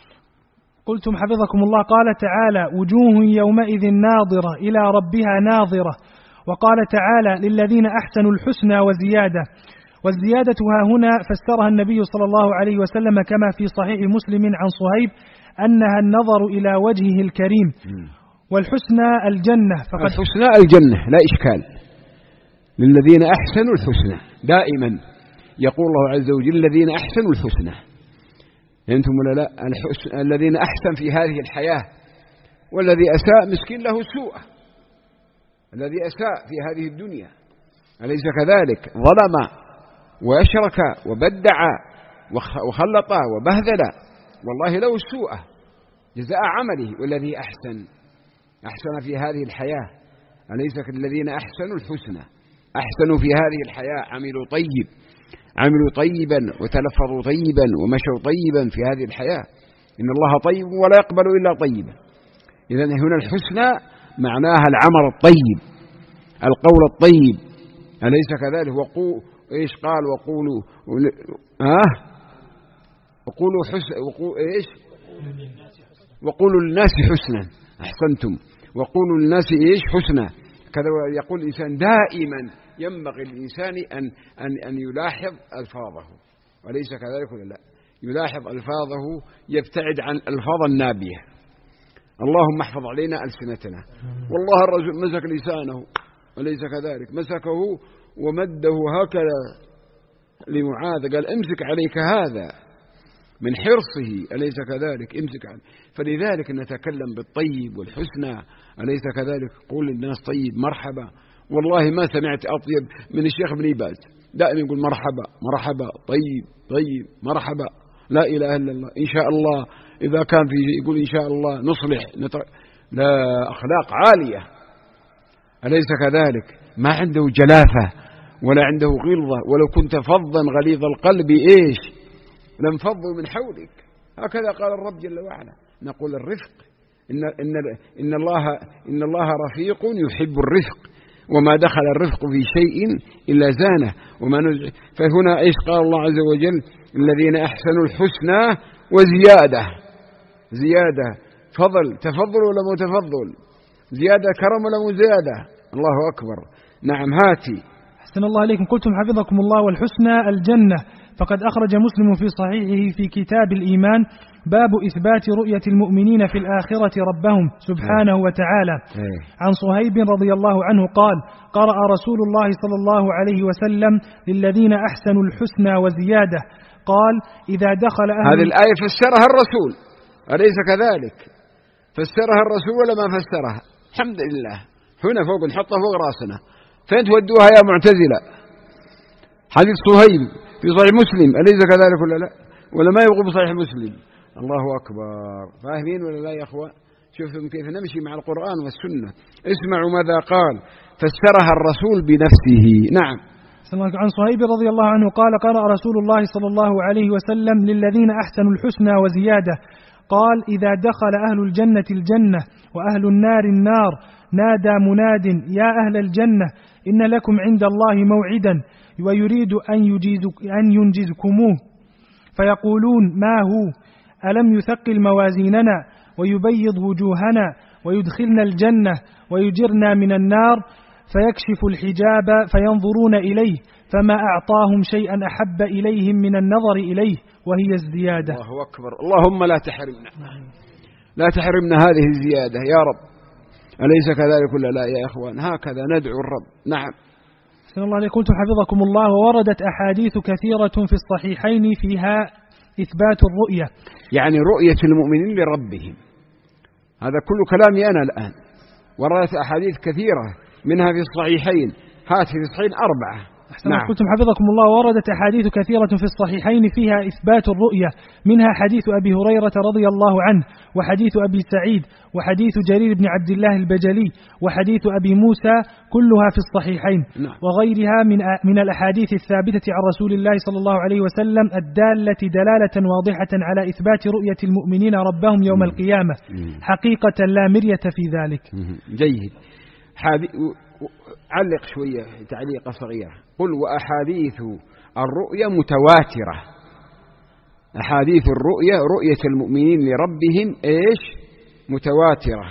قلتم حفظكم الله قال تعالى وجوه يومئذ ناظرة إلى ربها ناظرة، وقال تعالى للذين أحسنوا الحسنى وزيادة، والزيادة ها هنا فسرها النبي صلى الله عليه وسلم كما في صحيح مسلم عن صهيب أنها النظر إلى وجهه الكريم، والحسنى الجنة. فقد الحسنى الجنة لا إشكال، للذين أحسنوا الحسنى، دائما يقول الله عز وجل الذين أحسنوا الحسنى، أنتم ولا لا؟ الحسن الذين أحسن في هذه الحياة، والذي أساء مسكين له سوء، الذي أساء في هذه الدنيا، أليس كذلك؟ ظلم وأشرك وبدع وخلط وبهذل، والله له سوء جزاء عمله. والذي أحسن أحسن في هذه الحياة، أليس الذين أحسنوا الحسنى، أحسنوا في هذه الحياة، عملوا طيب عملوا طيبا وتلفظوا طيبا ومشوا طيبا في هذه الحياة، إن الله طيب ولا يقبل إلا طيبا. إذن هنا الحسنى معناها العمل الطيب، القول الطيب، أليس كذلك؟ وقو إيش قال؟ وقولوا آه وقولوا حسن وقو إيش وقولوا للناس حسنا، أحسنتم، وقولوا للناس إيش؟ حسنا. كذا يقول الإنسان دائما ينبغي الإنسان أن, أن, أن يلاحظ ألفاظه، وليس كذلك ولا لا، يلاحظ ألفاظه، يبتعد عن الألفاظ النابية. اللهم احفظ علينا ألسنتنا. والله الرجل مسك لسانه، وليس كذلك، مسكه ومده هكذا لمعاذ، قال امسك عليك هذا من حرصه، أليس كذلك؟ امسك عنه. فلذلك نتكلم بالطيب والحسنى، أليس كذلك؟ قول للناس طيب مرحبا. والله ما سمعت أطيب من الشيخ ابن باز، دائما يقول مرحبا مرحبا، طيب طيب مرحبا، لا إله إلا الله، إن شاء الله، إذا كان في يقول إن شاء الله نصلح نتر... لا، أخلاق عالية، أليس كذلك؟ ما عنده جلافة ولا عنده غلظة، ولو كنت فظا غليظ القلب إيش لم فضوا من حولك. هكذا قال الرب جل وعلا. نقول الرفق، إن, إن, إن, الله إن الله رفيق يحب الرفق، وما دخل الرفق في شيء إلا زانه. وما نزع. فهنا إيش قال الله عز وجل؟ الذين أحسنوا الحسنى وزيادة. زيادة فضل، تفضل ولا متفضل؟ زيادة كرم ولا مزيادة؟ الله أكبر. نعم هاتي. أحسن الله عليكم. قلتم حفظكم الله والحسنى الجنة. فقد أخرج مسلم في صحيحه في كتاب الإيمان باب إثبات رؤية المؤمنين في الآخرة ربهم سبحانه وتعالى. عن صهيب رضي الله عنه قال: قرأ رسول الله صلى الله عليه وسلم للذين أحسنوا الحسنى وزيادة. قال: إذا دخل أهل هذه الآية فسرها الرسول، أليس كذلك؟ فسرها الرسول ولا ما فسرها؟ الحمد لله. هنا فوق نحطها فوق راسنا. فين تودوها يا معتزلة؟ حديث صهيب في صحيح مسلم، أليس كذلك ولا لا؟ ولا ما يبغوا بصحيح مسلم؟ الله أكبر. فاهمين ولا لا يا أخوة؟ شوفوا كيف نمشي مع القرآن والسنة. اسمعوا ماذا قال، فسرها الرسول بنفسه. نعم. عن صهيب رضي الله عنه قال: قرأ رسول الله صلى الله عليه وسلم للذين أحسنوا الحسنى وزيادة. قال: إذا دخل أهل الجنة الجنة وأهل النار النار نادى مناد: يا أهل الجنة إن لكم عند الله موعدا ويريد أن, يجيزك أن ينجزكموه، فيقولون: ما هو؟ ألم يثقل موازيننا ويبيض وجوهنا ويدخلنا الجنة ويجرنا من النار؟ فيكشف الحجاب فينظرون إليه، فما أعطاهم شيئا أحب إليهم من النظر إليه، وهي الزيادة. الله أكبر. اللهم لا تحرمنا، لا تحرمنا هذه الزيادة يا رب، أليس كذلك ولا لا يا إخوان؟ هكذا ندعو الرب. نعم. أحسن الله عليكم. قلت حفظكم الله. ووردت أحاديث كثيرة في الصحيحين فيها إثبات الرؤية، يعني رؤية المؤمنين لربهم. هذا كل كلامي أنا الآن. وردت أحاديث كثيرة منها في الصحيحين. هات في الصحيحين أربعة. نعم. قلتم حفظكم الله. وردت أحاديث كثيرة في الصحيحين فيها إثبات الرؤية، منها حديث أبي هريرة رضي الله عنه، وحديث أبي سعيد، وحديث جرير بن عبد الله البجلي، وحديث أبي موسى، كلها في الصحيحين. نعم. وغيرها من من الأحاديث الثابتة عن رسول الله صلى الله عليه وسلم الدالة دلالة واضحة على إثبات رؤية المؤمنين ربهم يوم القيامة حقيقة لا مرية في ذلك. جيد. علق شوية تعليقة صغيرة. قل: وأحاديث الرؤيا متواترة. أحاديث الرؤيا، رؤية المؤمنين لربهم إيش؟ متواترة.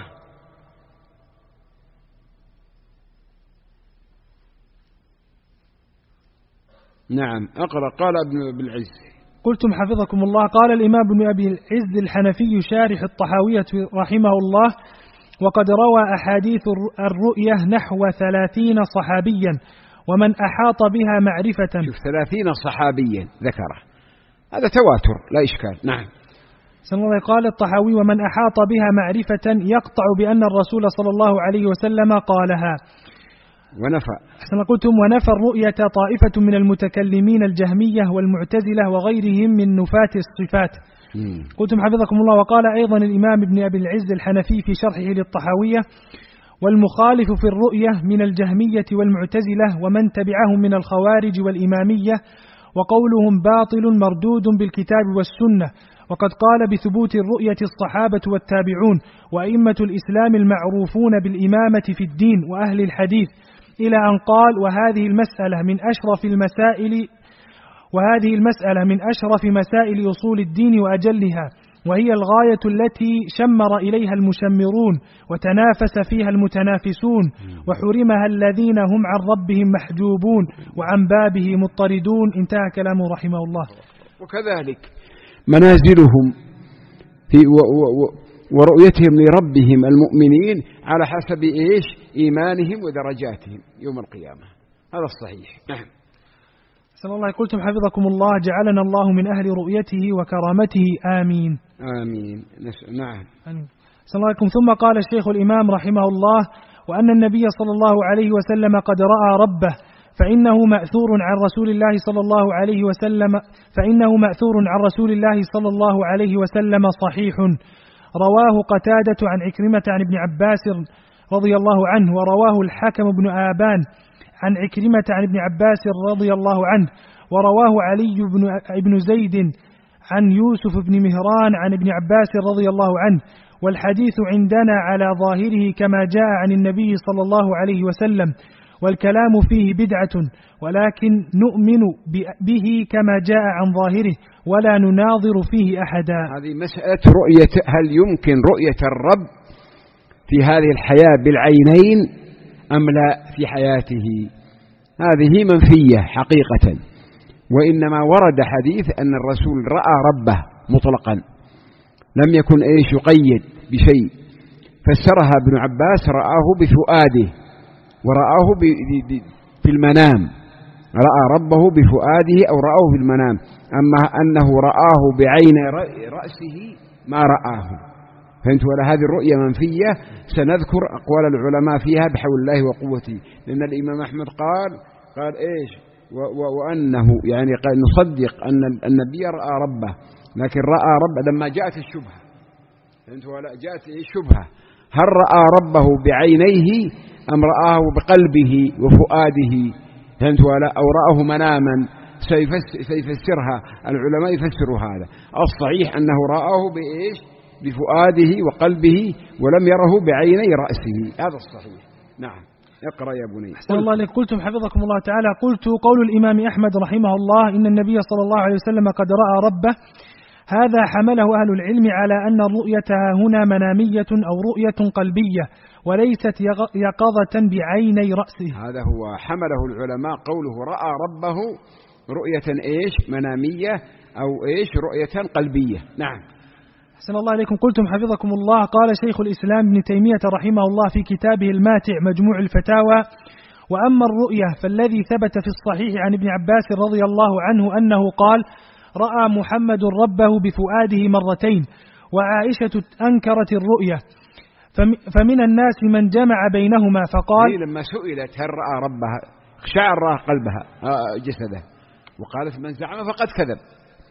نعم. أقرأ. قال ابن بالعز. قلتم حفظكم الله. قال الإمام ابن أبي العز الحنفي شارح الطحاوية رحمه الله: وقد روى أحاديث الرؤية نحو ثلاثين صحابيا، ومن أحاط بها معرفة. شوف، ثلاثين صحابيا ذكره، هذا تواتر لا إشكال. نعم. قال الطحاوي: ومن أحاط بها معرفة يقطع بأن الرسول صلى الله عليه وسلم قالها. ونفى. أحسن قلتم. ونفى الرؤية طائفة من المتكلمين الجهمية والمعتزلة وغيرهم من نفاة الصفات. قلتم حفظكم الله. وقال أيضا الإمام ابن أبي العز الحنفي في شرحه للطحاوية: والمخالف في الرؤية من الجهمية والمعتزلة ومن تبعهم من الخوارج والإمامية، وقولهم باطل مردود بالكتاب والسنة. وقد قال بثبوت الرؤية الصحابة والتابعون وأئمة الإسلام المعروفون بالإمامة في الدين وأهل الحديث، إلى أن قال: وهذه المسألة من أشرف المسائل وهذه المسألة من أشرف مسائل أصول الدين وأجلها، وهي الغاية التي شمر إليها المشمرون وتنافس فيها المتنافسون، وحرمها الذين هم عن ربهم محجوبون وعن بابه مضطردون. انتهى كلامه رحمه الله. وكذلك منازلهم في و و ورؤيتهم لربهم المؤمنين على حسب إيش إيمانهم ودرجاتهم يوم القيامة. هذا الصحيح. نعم. صلى الله قلتم حفظكم الله جعلنا الله من أهل رؤيته وكرامته آمين. آمين. نعم. صلى الله عليكم. ثم قال الشيخ الإمام رحمه الله: وأن النبي صلى الله عليه وسلم قد رأى ربه، فإنه مأثور عن رسول الله صلى الله عليه وسلم فإنه مأثور عن رسول الله صلى الله عليه وسلم صحيح، رواه قتادة عن عكرمة عن ابن عباس رضي الله عنه، ورواه الحكم بن آبان عن عكرمة عن ابن عباس رضي الله عنه، ورواه علي بن ابن زيد عن يوسف بن مهران عن ابن عباس رضي الله عنه. والحديث عندنا على ظاهره كما جاء عن النبي صلى الله عليه وسلم، والكلام فيه بدعة، ولكن نؤمن به كما جاء عن ظاهره ولا نناظر فيه أحدا. هذه مسألة رؤية، هل يمكن رؤية الرب في هذه الحياة بالعينين أم لا في حياته؟ هذه منفية حقيقة، وإنما ورد حديث أن الرسول رأى ربه مطلقا، لم يكن إيش يقيد بشيء، فسرها ابن عباس رآه بفؤاده ورآه في المنام، رأى ربه بفؤاده أو رآه في المنام، أما أنه رآه بعين رأسه ما رآه. فهمت؟ ولا هذه الرؤية منفية، سنذكر أقوال العلماء فيها بحول الله وقوته، لأن الإمام أحمد قال قال إيش و و وأنه يعني قال نصدق أن النبي رأى ربه، لكن رأى ربه لما جاءت الشبهة. فهمت؟ ولا جاءت الشبهة، هل رأى ربه بعينيه أم رآه بقلبه وفؤاده؟ فهمت؟ ولا أو رآه مناما؟ سيفسرها العلماء، يفسروا هذا. الصحيح أنه رآه بإيش؟ بفؤاده وقلبه، ولم يره بعيني رأسه. هذا الصحيح. نعم. اقرأ يا بني. أحسن الله عليك. قلتم حفظكم الله تعالى: قلت قول الإمام أحمد رحمه الله إن النبي صلى الله عليه وسلم قد رأى ربه، هذا حمله أهل العلم على أن الرؤية هنا منامية أو رؤية قلبية وليست يقظة بعيني رأسه. هذا هو حمله العلماء، قوله رأى ربه رؤية إيش؟ منامية أو إيش؟ رؤية قلبية. نعم. أحسن الله عليكم. قلتم حفظكم الله: قال شيخ الإسلام ابن تيمية رحمه الله في كتابه الماتع مجموع الفتاوى: وأما الرؤية فالذي ثبت في الصحيح عن ابن عباس رضي الله عنه أنه قال: رأى محمد ربه بفؤاده مرتين، وعائشة أنكرت الرؤية، فمن الناس من جمع بينهما فقال. لما سئلت هل رأى ربها شعر قلبها جسده، وقالت من زعم فقد كذب.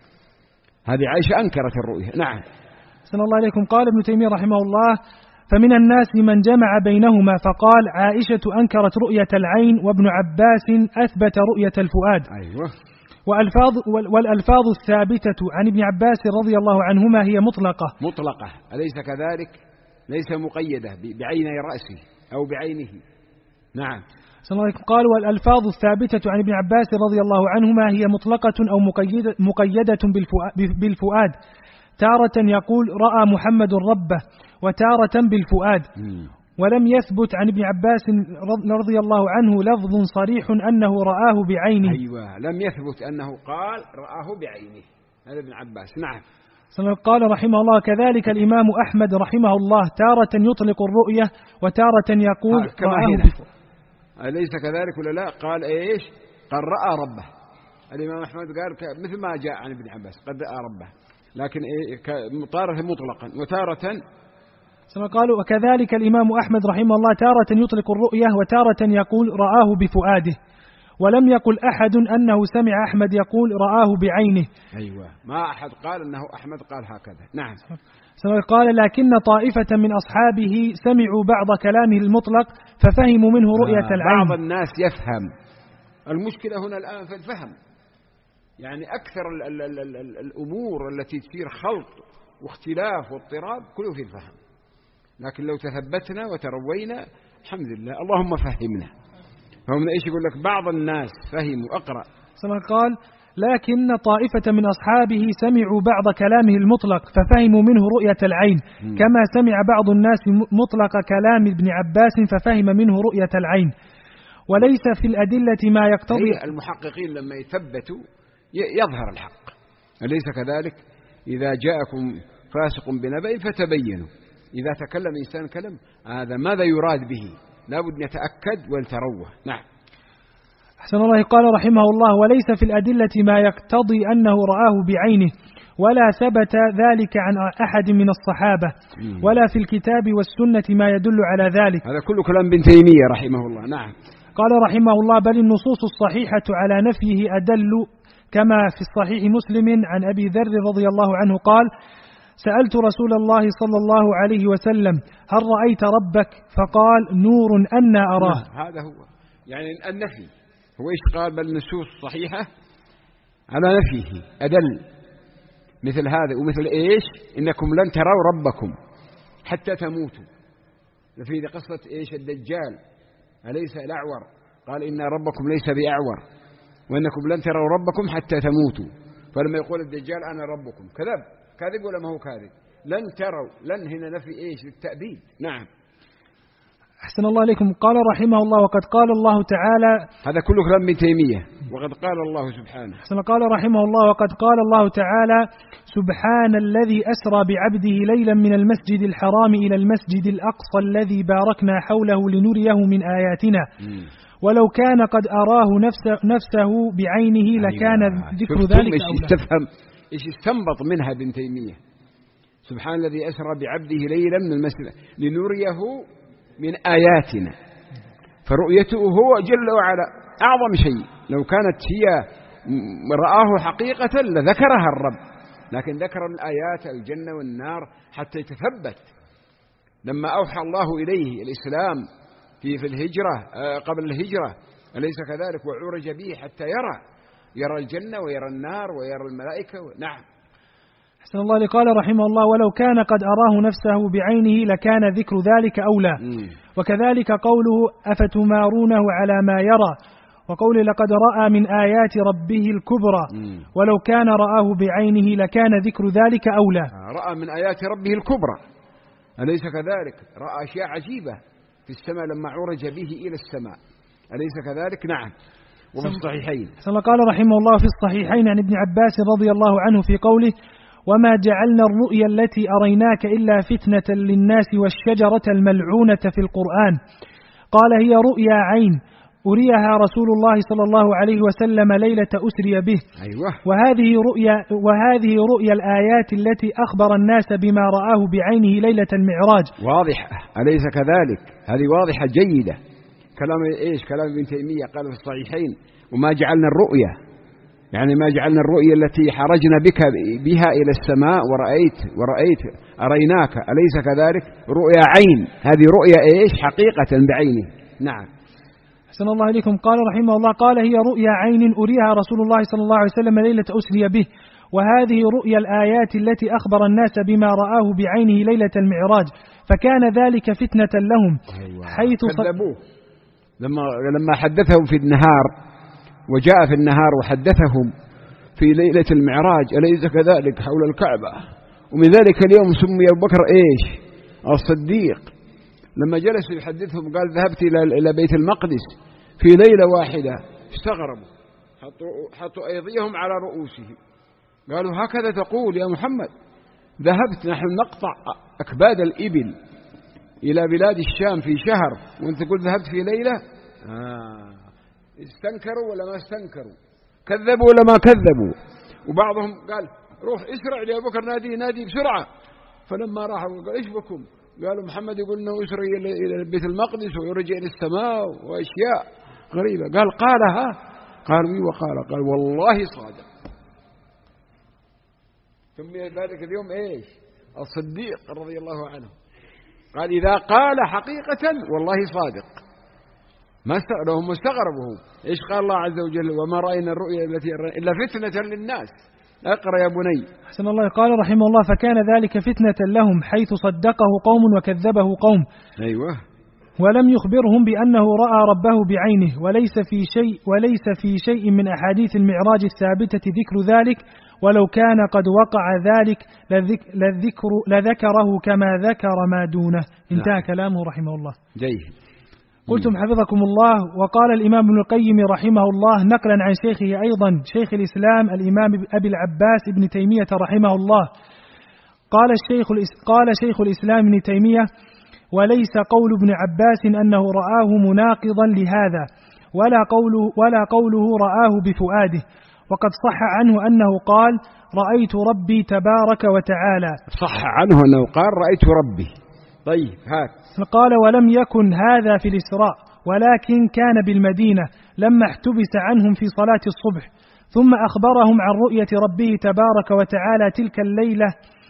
هذه عائشة أنكرت الرؤية. نعم. صلى الله عليكم. قال ابن تيمية رحمه الله: فمن الناس من جمع بينهما فقال عائشة أنكرت رؤية العين، وابن عباس أثبت رؤية الفؤاد. أيوة. والألفاظ, والألفاظ الثابتة عن ابن عباس رضي الله عنهما هي مطلقة مطلقة أليس كذلك؟ ليس مقيدة بعيني رأسه أو بعينه. نعم. صلى الله عليه وسلم. قال: والألفاظ الثابتة عن ابن عباس رضي الله عنهما هي مطلقة أو مقيدة, مقيدة بالفؤاد، تارة يقول رأى محمد ربه، وتارة بالفؤاد. م. ولم يثبت عن ابن عباس رضي الله عنه لفظ صريح أنه رآه بعينه. أيوة، لم يثبت أنه قال رآه بعينه، هذا ابن عباس. نعم. قال رحمه الله: كذلك الإمام أحمد رحمه الله تارة يطلق الرؤية، وتارة يقول رآه بالفؤاد. أليس كذلك ولا لا؟ قال إيش؟ قال رأى ربه. الإمام أحمد قال مثل ما جاء عن ابن عباس قد رأى ربه، لكن تارة مطلقا وتارة. قالوا: وكذلك الإمام أحمد رحمه الله تارة يطلق الرؤية، وتارة يقول رآه بفؤاده، ولم يقل أحد أنه سمع أحمد يقول رآه بعينه. أيوة، ما أحد قال أنه أحمد قال هكذا. نعم. قال: لكن طائفة من أصحابه سمعوا بعض كلامه المطلق ففهموا منه رؤية آه العين. بعض الناس يفهم. المشكلة هنا الآن في الفهم، يعني أكثر ال ال ال ال ال الأمور التي تصير خلط واختلاف واضطراب كله في الفهم، لكن لو تثبتنا وتروينا الحمد لله. اللهم فهمنا. فهم إيش يقول لك؟ بعض الناس فهموا. أقرأ. قال: لكن طائفة من أصحابه سمعوا بعض كلامه المطلق ففهموا منه رؤية العين كما سمع بعض الناس مطلق كلام ابن عباس ففهم منه رؤية العين. وليس في الأدلة ما يقتضي. المحققين لما يثبتوا يظهر الحق، أليس كذلك؟ إذا جاءكم فاسق بنبأ فتبينوا. إذا تكلم إنسان كلام هذا ماذا يراد به؟ لا بد نتأكد ونتروه. نعم. أحسن الله. قال رحمه الله: وليس في الأدلة ما يقتضي أنه رآه بعينه، ولا ثبت ذلك عن أحد من الصحابة، ولا في الكتاب والسنة ما يدل على ذلك. هذا كله كلام ابن تيمية رحمه الله. نعم. قال رحمه الله: بل النصوص الصحيحة على نفيه أدل، كما في الصحيح مسلم عن أبي ذر رضي الله عنه قال: سألت رسول الله صلى الله عليه وسلم: هل رأيت ربك؟ فقال: نور أنا أراه. هذا هو يعني النفي. هو إيش قال؟ بل النصوص الصحيحة على نفيه أدل، مثل هذا ومثل إيش؟ إنكم لن تروا ربكم حتى تموتوا. في قصة إيش؟ الدجال أليس الأعور؟ قال إن ربكم ليس بأعور، وإنكم لن تروا ربكم حتى تموتوا. فلما يقول الدجال أنا ربكم، كذب كاذب ولا ما هو كاذب؟ لن تروا، لن هنا نفي إيش؟ للتأبيد. نعم. أحسن الله عليكم. قال رحمه الله: وقد قال الله تعالى. هذا كله كلام ابن تيمية. وقد قال الله سبحانه. أحسن. قال رحمه الله: وقد قال الله تعالى: سبحان الذي أسرى بعبده ليلا من المسجد الحرام إلى المسجد الأقصى الذي باركنا حوله لنريه من آياتنا. م. ولو كان قد أراه نفسه, نفسه بعينه لكان أيوة. ذكر ذلك إيش استفهم إيش استنبط منها ابن تيمية؟ سبحان الذي أسرى بعبده ليلا من المسجد لنريه من آياتنا. فرؤيته هو جل وعلا أعظم شيء. لو كانت هي رآه حقيقة لذكرها الرب، لكن ذكر الآيات الجنة والنار حتى يتثبت. لما أوحى الله إليه الإسلام في في الهجرة قبل الهجرة أليس كذلك؟ وعرج به حتى يرى يرى الجنة ويرى النار ويرى الملائكة. نعم. أحسن الله. قال رحمه الله: ولو كان قد أراه نفسه بعينه لكان ذكر ذلك أولى. م. وكذلك قوله: أفتمارونه على ما يرى، وقوله: لقد رأى من آيات ربه الكبرى. م. ولو كان رآه بعينه لكان ذكر ذلك أولى. رأى من آيات ربه الكبرى أليس كذلك؟ رأى أشياء عجيبة في السماء لما عرج به إلى السماء أليس كذلك؟ نعم. وفي الصحيحين. قال رحمه الله: في الصحيحين عن ابن عباس رضي الله عنه في قوله: وما جعلنا الرؤيا التي أريناك إلا فتنة للناس والشجرة الملعونة في القرآن. قال: هي رؤيا عين أريها رسول الله صلى الله عليه وسلم ليلة أسري به. أيوة. وهذه رؤيا وهذه رؤيا الآيات التي أخبر الناس بما رآه بعينه ليلة المعراج. واضحة أليس كذلك؟ هذه واضحة جيدة. كلام إيش؟ كلام ابن تيمية قال في الصحيحين: وما جعلنا الرؤيا، يعني ما جعلنا الرؤيا التي حرجنا بك بها إلى السماء ورأيت ورأيت أريناك أليس كذلك؟ رؤيا عين، هذه رؤيا إيش؟ حقيقة بعينه. نعم. أحسن الله عليكم. قال رحمه الله: قال: هي رؤيا عين أريها رسول الله صلى الله عليه وسلم ليلة أسري به. وهذه رؤيا الآيات التي أخبر الناس بما رآه بعينه ليلة المعراج، فكان ذلك فتنة لهم. أيوة. حيث كذبوه لما لما حدثهم في النهار، وجاء في النهار وحدثهم في ليلة المعراج أليس كذلك حول الكعبة. ومن ذلك اليوم سمي أبو بكر إيش؟ الصديق. لما جلس يحدثهم قال: ذهبت إلى بيت المقدس في ليلة واحدة. استغربوا، حطوا, حطوا أيديهم على رؤوسهم، قالوا: هكذا تقول يا محمد؟ ذهبت نحن نقطع أكباد الإبل إلى بلاد الشام في شهر وأنت تقول ذهبت في ليلة؟ آه. استنكروا ولا ما استنكروا؟ كذبوا ولا ما كذبوا؟ وبعضهم قال: روح اسرع يا بكر، نادي نادي بسرعة. فلما راحوا قال: ايش بكم؟ قالوا: محمد يقول انه يسري الى بيت المقدس ويرجع الى السماء واشياء غريبة. قال: قالها؟ قالوا: ايوه قال. قال: والله صادق. ثم ذلك اليوم ايش؟ الصديق رضي الله عنه. قال: اذا قال حقيقة والله صادق. ما استغربوا استغربوا. ايش قال الله عز وجل؟ وما رأينا الرؤيا التي إلا فتنة للناس. اقرأ يا بني. أحسن الله. قال رحمه الله: فكان ذلك فتنة لهم حيث صدقه قوم وكذبه قوم. أيوة. ولم يخبرهم بأنه رأى ربه بعينه، وليس في شيء وليس في شيء من أحاديث المعراج الثابتة ذكر ذلك، ولو كان قد وقع ذلك لذكر لذكره كما ذكر ما دونه. انتهى نعم. كلامه رحمه الله. جيد. قلتم حفظكم الله. وقال الإمام ابن القيم رحمه الله نقلا عن شيخه أيضا شيخ الإسلام الإمام أبي العباس ابن تيمية رحمه الله، قال الشيخ قال شيخ الإسلام ابن تيمية: وليس قول ابن عباس أنه رآه مناقضا لهذا، ولا قوله, ولا قوله رآه بفؤاده، وقد صح عنه أنه قال: رأيت ربي تبارك وتعالى. صح عنه أنه قال: رأيت ربي. طيب هات. قال: ولم يكن هذا في الإسراء، ولكن كان بالمدينة لما احتبس عنهم في صلاة الصبح، ثم أخبرهم عن رؤية ربه تبارك وتعالى تلك الليلة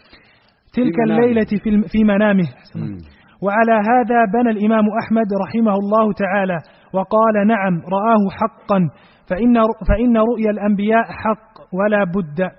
تلك في الليلة في, في منامه. م. وعلى هذا بنى الإمام أحمد رحمه الله تعالى وقال: نعم رآه حقا، فإن, فإن رؤيا الأنبياء حق ولا بد.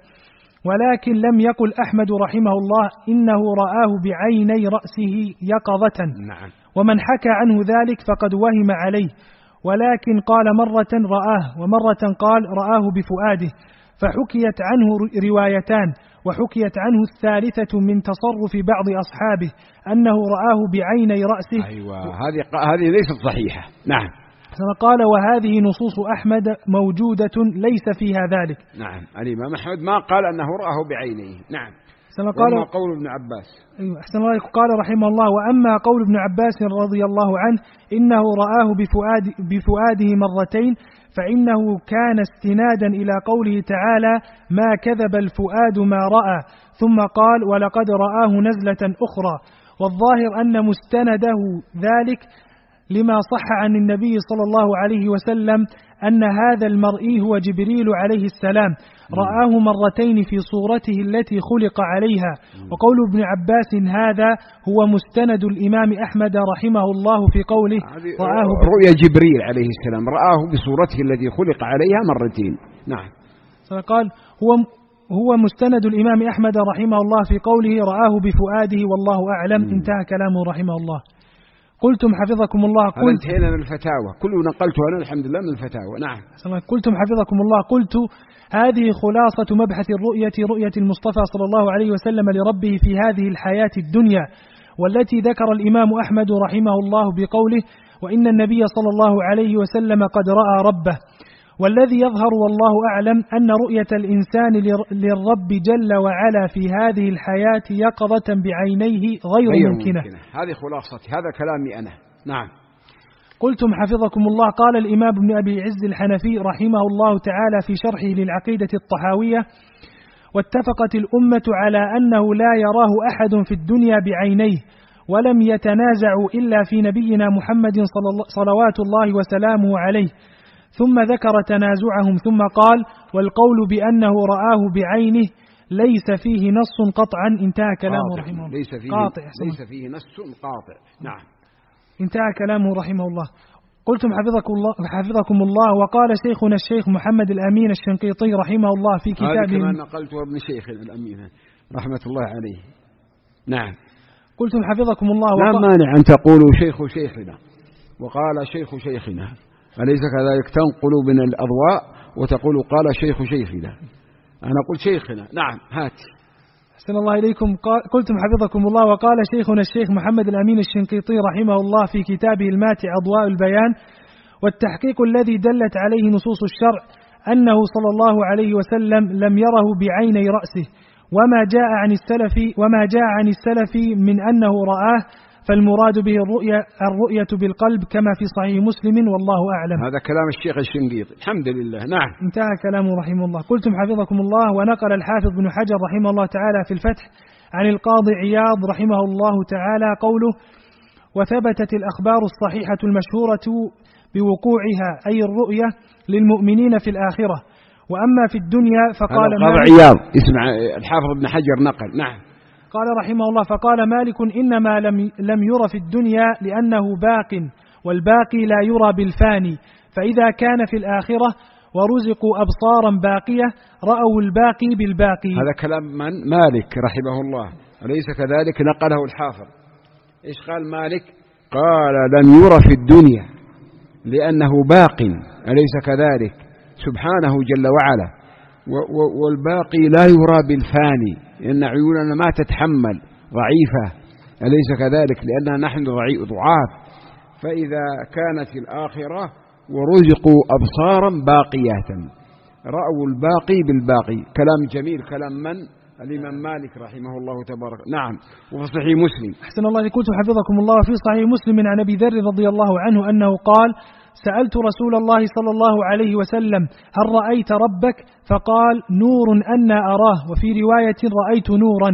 ولكن لم يقل أحمد رحمه الله إنه رآه بعيني رأسه يقظة. نعم. ومن حكى عنه ذلك فقد وهم عليه، ولكن قال مرة رآه ومرة قال رآه بفؤاده، فحكيت عنه روايتان، وحكيت عنه الثالثة من تصرف بعض أصحابه أنه رآه بعيني رأسه. أيوة، هذه هذه ليست صحيحة. نعم. قال: وهذه نصوص أحمد موجودة ليس فيها ذلك. نعم، الإمام أحمد ما قال أنه رآه بعينيه. نعم. قال وأما قول ابن عباس. أحسن الله. قال رحمه الله: وأما قول ابن عباس رضي الله عنه إنه رآه بفؤاد بفؤاده مرتين، فإنه كان استنادا إلى قوله تعالى: ما كذب الفؤاد ما رأى، ثم قال: ولقد رآه نزلة أخرى. والظاهر أن مستنده ذلك لما صح عن النبي صلى الله عليه وسلم أن هذا المرئي هو جبريل عليه السلام، رآه مرتين في صورته التي خلق عليها. وقول ابن عباس هذا هو مستند الإمام أحمد رحمه الله في قوله: رآه رؤيا جبريل عليه السلام، رآه بصورته التي خلق عليها مرتين. نعم. فقال هو هو مستند الإمام أحمد رحمه الله في قوله: رآه بفؤاده والله أعلم. م. انتهى كلامه رحمه الله. قلتم حفظكم الله. قلت هنا من الفتاوى، كل نقلته أنا الحمد لله من الفتاوى. نعم. قلتم حفظكم الله. قلت: هذه خلاصة مبحث الرؤية، رؤية المصطفى صلى الله عليه وسلم لربه في هذه الحياة الدنيا، والتي ذكر الإمام أحمد رحمه الله بقوله: وإن النبي صلى الله عليه وسلم قد رأى ربه. والذي يظهر والله أعلم أن رؤية الإنسان للرب جل وعلا في هذه الحياة يقظة بعينيه غير, غير ممكنة. ممكنة. هذه خلاصتي، هذا كلامي أنا. نعم. قلتم حفظكم الله. قال الإمام ابن أبي عز الحنفي رحمه الله تعالى في شرحه للعقيدة الطحاوية: واتفقت الأمة على أنه لا يراه أحد في الدنيا بعينيه، ولم يتنازعوا إلا في نبينا محمد صلوات الله وسلامه عليه. ثم ذكر تنازعهم ثم قال: والقول بأنه رآه بعينه ليس فيه نص قطعا. انتهى كلامه رحمه الله. ليس فيه قاطع. ليس فيه نص قاطع. نعم. انتهى كلامه رحمه الله. قلتم حفظكم الله, حفظكم الله. وقال شيخنا الشيخ محمد الأمين الشنقيطي رحمه الله في كتابه، هذا كما نقلت ابن شيخ الأمين رحمة الله عليه. نعم. قلتم حفظكم الله. لا مانع أن تقولوا شيخ شيخنا وقال شيخ شيخنا، أليس كذلك؟ تنقلوا من الأضواء وتقولوا قال شيخ شيخنا. أنا أقول شيخنا. نعم. هات. أحسن الله إليكم. قلتم حفظكم الله. وقال شيخنا الشيخ محمد الأمين الشنقيطي رحمه الله في كتابه الماتع أضواء البيان: والتحقيق الذي دلت عليه نصوص الشرع أنه صلى الله عليه وسلم لم يره بعيني رأسه، وما جاء عن السلف وما جاء عن السلف من أنه رآه، فالمراد به الرؤية الرؤية بالقلب كما في صحيح مسلم، والله أعلم. هذا كلام الشيخ الشنقيطي الحمد لله. نعم. انتهى كلامه رحمه الله. قلتم حفظكم الله. ونقل الحافظ بن حجر رحمه الله تعالى في الفتح عن القاضي عياض رحمه الله تعالى قوله: وثبتت الأخبار الصحيحة المشهورة بوقوعها أي الرؤية للمؤمنين في الآخرة، وأما في الدنيا فقال القاضي عياض اسمع الحافظ بن حجر نقل. نعم. قال رحمه الله: فقال مالك: إنما لم لم يرى في الدنيا لأنه باق، والباقي لا يرى بالفاني، فإذا كان في الآخرة ورزقوا أبصارا باقية رأوا الباقي بالباقي. هذا كلام من؟ مالك رحمه الله، أليس كذلك؟ نقله الحافظ. إيش قال مالك؟ قال لم ير في الدنيا لأنه باق، أليس كذلك؟ سبحانه جل وعلا. والباقي لا يرى بالفاني، لأن عيوننا ما تتحمل، ضعيفة، أليس كذلك؟ لأننا نحن ضعاف. فإذا كانت الآخرة ورزقوا أبصارا باقية، رأوا الباقي بالباقي. كلام جميل، كلام من؟ الإمام مالك رحمه الله تبارك. نعم. وفي صحيح مسلم. أحسن الله إليكم حفظكم الله. في صحيح مسلم عن أبي ذر رضي الله عنه أنه قال: سألت رسول الله صلى الله عليه وسلم: هل رأيت ربك؟ فقال: نور أنا أراه. وفي رواية: رأيت نورا.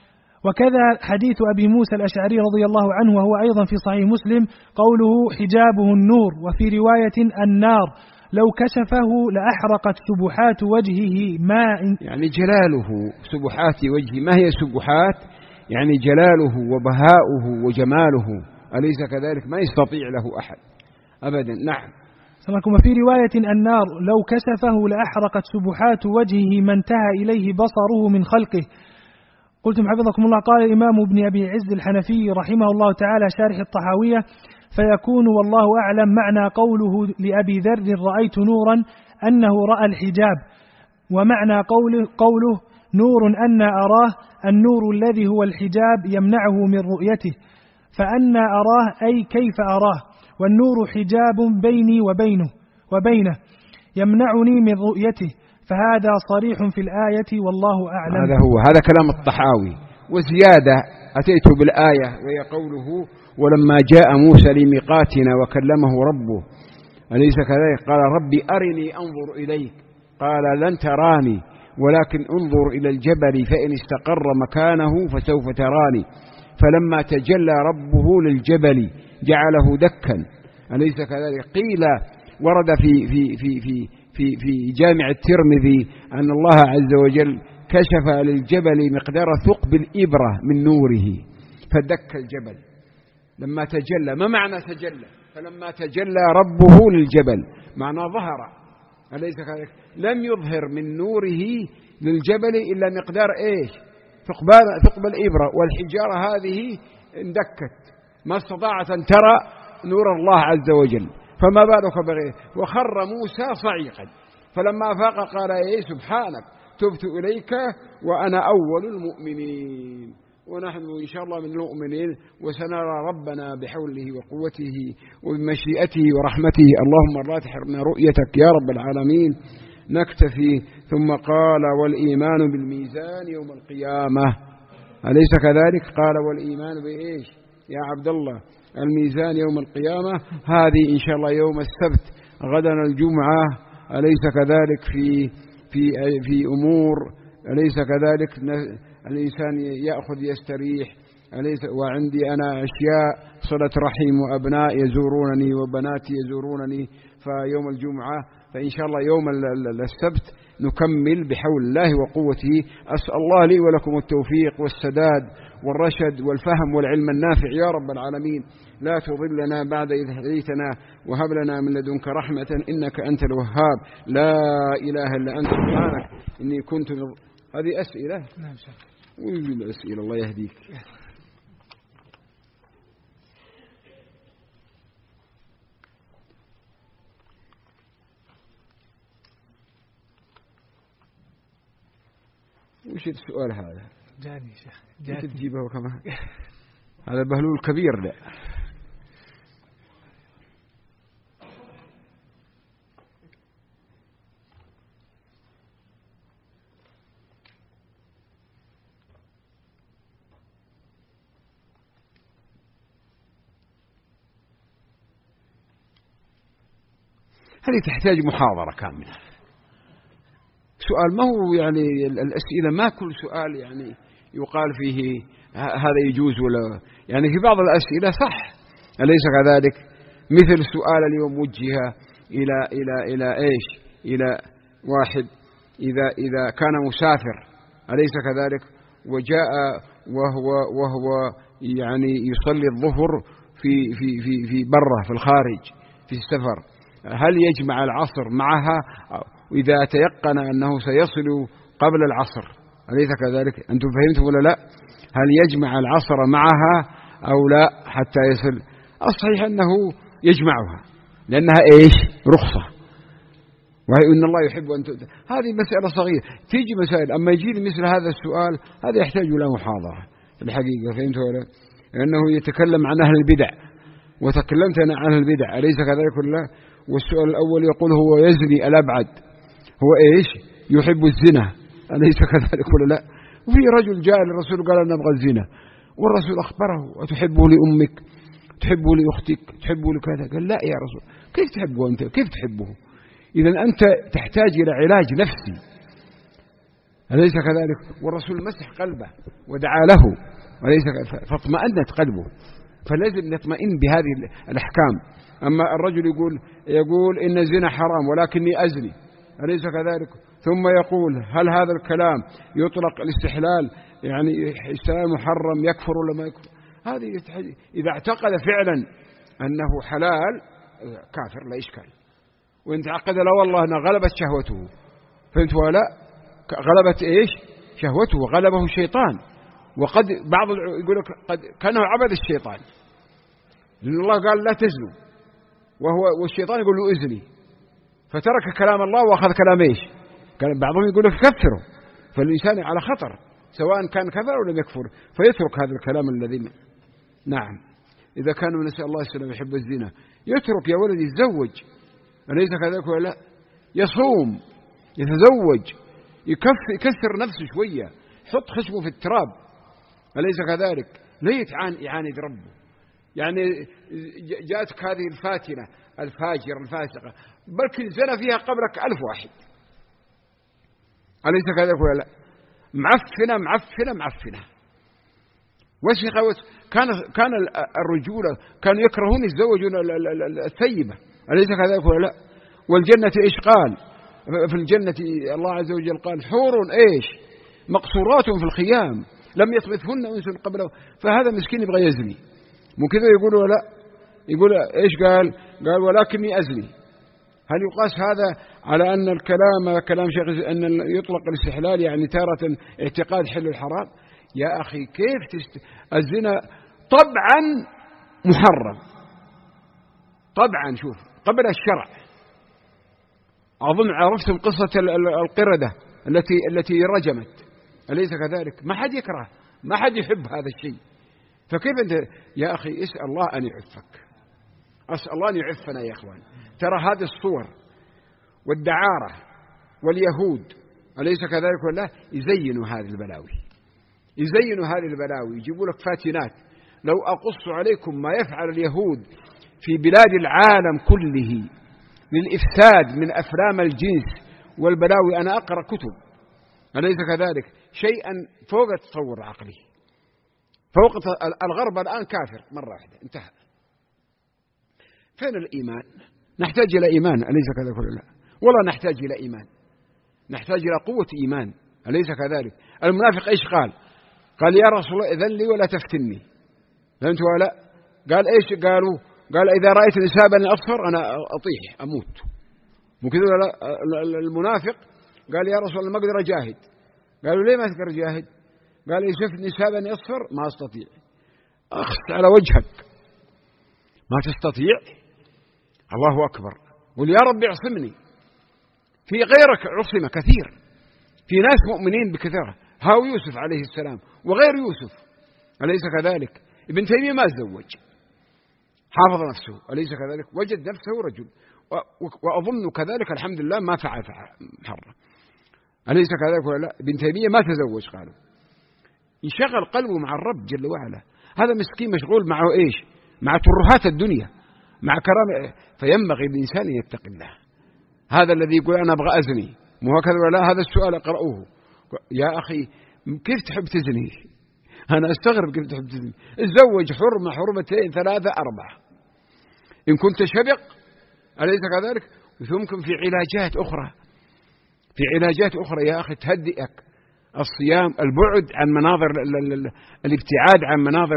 وكذا حديث أبي موسى الأشعري رضي الله عنه وهو أيضا في صحيح مسلم قوله: حجابه النور. وفي رواية: النار لو كشفه لأحرقت سبحات وجهه ما. يعني جلاله، سبحات وجهه، ما هي سبحات؟ يعني جلاله وبهاؤه وجماله، أليس كذلك؟ ما يستطيع له أحد أبدا. نعم. وفي رواية: النار لو كشفه لأحرقت سبحات وجهه ما انتهى إليه بصره من خلقه. قلتم حفظكم الله. قال الإمام ابن أبي عز الحنفي رحمه الله تعالى شارح الطحاوية: فيكون والله أعلم معنى قوله لأبي ذر رأيت نورا أنه رأى الحجاب، ومعنى قوله, قوله نور أن أراه النور الذي هو الحجاب يمنعه من رؤيته، فأن أراه أي كيف أراه، والنور حجاب بيني وبينه وبينه يمنعني من رؤيته، فهذا صريح في الآية والله أعلم. هذا هو، هذا كلام الطحاوي. وزيادة أتيت بالآية وهي قوله: ولما جاء موسى لميقاتنا وكلمه ربه، أليس كذلك؟ قال: ربي أرني أنظر إليك، قال: لن تراني ولكن انظر إلى الجبل فإن استقر مكانه فسوف تراني، فلما تجلى ربه للجبل جعله دكا، أليس كذلك؟ قيل ورد في في في في في في جامع الترمذي أن الله عز وجل كشف للجبل مقدار ثقب الإبرة من نوره فدك الجبل لما تجلى. ما معنى تجلى؟ فلما تجلى ربه للجبل معنى ظهر، أليس كذلك؟ لم يظهر من نوره للجبل إلا مقدار إيش؟ ثقب الإبرة، والحجارة هذه اندكت ما استطاعت أن ترى نور الله عز وجل، فما بالك بغيره. وخر موسى صعيقا، فلما فاق قال: إيه سبحانك تبت إليك وأنا أول المؤمنين. ونحن إن شاء الله من المؤمنين، وسنرى ربنا بحوله وقوته وبمشيئته ورحمته. اللهم لا تحرمنا رؤيتك يا رب العالمين. نكتفي. ثم قال: والإيمان بالميزان يوم القيامة، أليس كذلك؟ قال: والإيمان بإيش يا عبد الله؟ الميزان يوم القيامة. هذه إن شاء الله يوم السبت، غدا الجمعة، أليس كذلك؟ في في في أمور، أليس كذلك؟ الإنسان يأخذ يستريح، أليس؟ وعندي أنا أشياء صلة رحم وأبناء يزورونني وبناتي يزورونني، فيوم الجمعة، فإن شاء الله يوم السبت نكمل بحول الله وقوته. أسأل الله لي ولكم التوفيق والسداد والرشد والفهم والعلم النافع يا رب العالمين. لا تضلنا بعد إذ هديتنا، وهب لنا من لدنك رحمة إنك أنت الوهاب. لا إله إلا أنت سبحانك إني كنت من... هذه أسئلة. نعم شيخ. ويجي الأسئلة، الله يهديك. وش السؤال هذا؟ جاني شيخ. جاني تجيبه كمان. هذا بهلول كبير ده. هذه تحتاج محاضرة كاملة. سؤال ما هو يعني الأسئلة، ما كل سؤال يعني يقال فيه هذا يجوز ولا يعني. في بعض الأسئلة صح، أليس كذلك؟ مثل سؤال اليوم وجه إلى إلى إلى إيش؟ إلى واحد إذا إذا كان مسافر، أليس كذلك؟ وجاء وهو وهو يعني يصلي الظهر في في في في برة في الخارج في السفر، هل يجمع العصر معها إذا تيقن أنه سيصل قبل العصر؟ أليس كذلك؟ أنتم فهمتم ولا لا؟ هل يجمع العصر معها أو لا حتى يصل؟ الصحيح أنه يجمعها لأنها إيش رخصة، وإن الله يحب أن تؤتى. هذه مسألة صغيرة. تيجي مسائل أما يجي مثل هذا السؤال هذا يحتاج إلى محاضرة في الحقيقة، فهمت ولا؟ لأنه يتكلم عن أهل البدع وتكلمت أنا عن أهل البدع أليس كذلك ولا؟ والسؤال الأول يقول هو يزني الأبعد، هو إيش يحب الزنا أليس كذلك ولا لا؟ وفي رجل جاء للرسول قال أنا أبغى الزنا، والرسول أخبره أتحبه لأمك تحبه لأختك تحبه لكذا، قال لا يا رسول كيف تحبه أنت كيف تحبه؟ إذا أنت تحتاج إلى علاج نفسي أليس كذلك؟ والرسول مسح قلبه ودعا له أليس فاطمأنت قلبه، فلازم نطمئن بهذه الأحكام. أما الرجل يقول يقول إن الزنا حرام ولكني أزني أليس كذلك، ثم يقول هل هذا الكلام يطلق الاستحلال يعني استحلال محرم يكفر ولا ما يكفر؟ هذه إذا اعتقد فعلا أنه حلال كافر لا إشكال، وإن تعقد لا والله أنها غلبت شهوته، فهمت ولا؟ غلبت إيش شهوته وغلبه الشيطان، وقد بعض يقول لك قد كانه عبد الشيطان، لأن الله قال لا تزنوا وهو والشيطان يقول له ازني، فترك كلام الله وأخذ كلام إيش كان بعضهم يقول لك كفره، فالإنسان على خطر سواء كان كفر أو لم يكفر فيترك هذا الكلام الذي نعم. إذا كان نسأل الله السلام يحب الزنا يترك يا ولدي يتزوج أليس كذلك ولا؟ يصوم يتزوج يكسر نفسه شوية حط خشمه في التراب أليس كذلك، لا يتعان يعاند ربه. يعني جاءتك هذه الفاتنة الفاجرة الفاسقة بل زنا فيها قبلك ألف واحد أليس كذلك ولا لا؟ معفنة معفنة معفنة وسخة وسخة. كان كان الرجولة كانوا يكرهون يتزوجون الثيبة أليس كذلك ولا لا؟ والجنة إيش قال في الجنة الله عز وجل قال حور إيش مقصورات في الخيام لم يطمثهن أنس قبله، فهذا مسكين يبغى يزني مو كذا يقول ولا يقول إيش قال قال ولكني أزني. هل يقاس هذا على أن الكلام كلام شيخ أن يطلق الاستحلال يعني تارة اعتقاد حل الحرام؟ يا أخي كيف تست... الزنا طبعا محرم طبعا. شوف قبل الشرع أظن عرفتم قصة القردة التي التي رجمت أليس كذلك؟ ما حد يكره ما حد يحب هذا الشيء، فكيف أنت يا أخي اسأل الله أن يعفك، أسأل الله أن يعفنا يا إخوان. ترى هذه الصور والدعارة واليهود أليس كذلك ولا؟ يزينوا هذه البلاوي يزينوا هذه البلاوي يجيبوا لك فاتنات. لو أقص عليكم ما يفعل اليهود في بلاد العالم كله للإفساد من أفلام الجنس والبلاوي، أنا أقرأ كتب أليس كذلك شيئا فوق التصور العقلي، فوق الغرب الآن كافر مرة واحدة انتهى. فين الإيمان؟ نحتاج إلى إيمان أليس كذلك ولا لا؟ والله نحتاج إلى إيمان، نحتاج إلى قوة إيمان أليس كذلك؟ المنافق إيش قال؟ قال يا رسول الله إذن لي ولا تفتني، فهمت ولا؟ قال إيش قالوا؟ قال إذا رأيت نسابا أصفر أنا أطيح أموت، مو كذا ولا؟ المنافق قال يا رسول الله ما أقدر أجاهد، قالوا ليه ما تقدر أجاهد؟ قال إذا شفت نسابا أصفر ما أستطيع. أخذت على وجهك ما تستطيع؟ الله أكبر. قل يا رب اعصمني. في غيرك عصم كثير، في ناس مؤمنين بكثرة، هاو يوسف عليه السلام وغير يوسف أليس كذلك؟ ابن تيمية ما تزوج حافظ نفسه أليس كذلك؟ وجد نفسه رجل، وأظن كذلك الحمد لله ما فعل محرم أليس كذلك ولا لا؟ ابن تيمية ما تزوج قالوا انشغل قلبه مع الرب جل وعلا. هذا مسكين مشغول معه إيش؟ مع ترهات الدنيا مع كرامة، فينبغي الإنسان أن يتقي الله. هذا الذي يقول أنا أبغى أزني مو هكذا ولا؟ هذا السؤال أقرأوه يا أخي كيف تحب تزني؟ أنا أستغرب كيف تحب تزني. الزوج حرمة حرمتين ثلاثة أربعة إن كنت شبق أليس كذلك؟ ويمكن في علاجات أخرى في علاجات أخرى يا أخي تهدئك، الصيام، البعد عن مناظر الابتعاد عن مناظر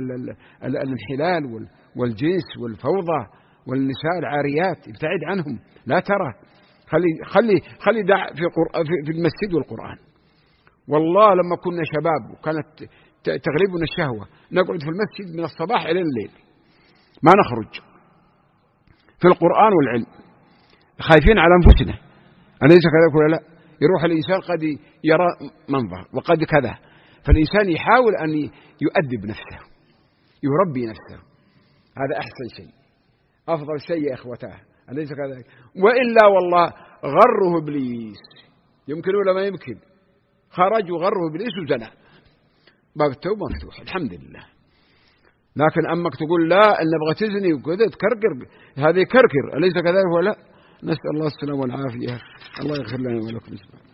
الانحلال والجنس والفوضى والنساء العاريات، ابتعد عنهم لا ترى. خلي خلي خلي دع في في المسجد والقرآن. والله لما كنا شباب وكانت تغلبنا الشهوة نقعد في المسجد من الصباح إلى الليل ما نخرج في القرآن والعلم، خايفين على أنفسنا، أليس كذلك ولا لا؟ يروح الإنسان قد يرى منظر وقد كذا، فالإنسان يحاول أن يؤدب نفسه، يربي نفسه، هذا أحسن شيء، أفضل شيء يا إخوتاه، أليس كذلك؟ وإلا والله غره إبليس، يمكن ولا ما يمكن، خرج وغره إبليس وزنا، باب التوبة مفتوح الحمد لله. لكن أمك تقول لا إن نبغى تزني وكذا تكركر، هذه كركر، أليس كذلك ولا؟ نسأل الله السلامة والعافية. الله يغفر لنا ولكم.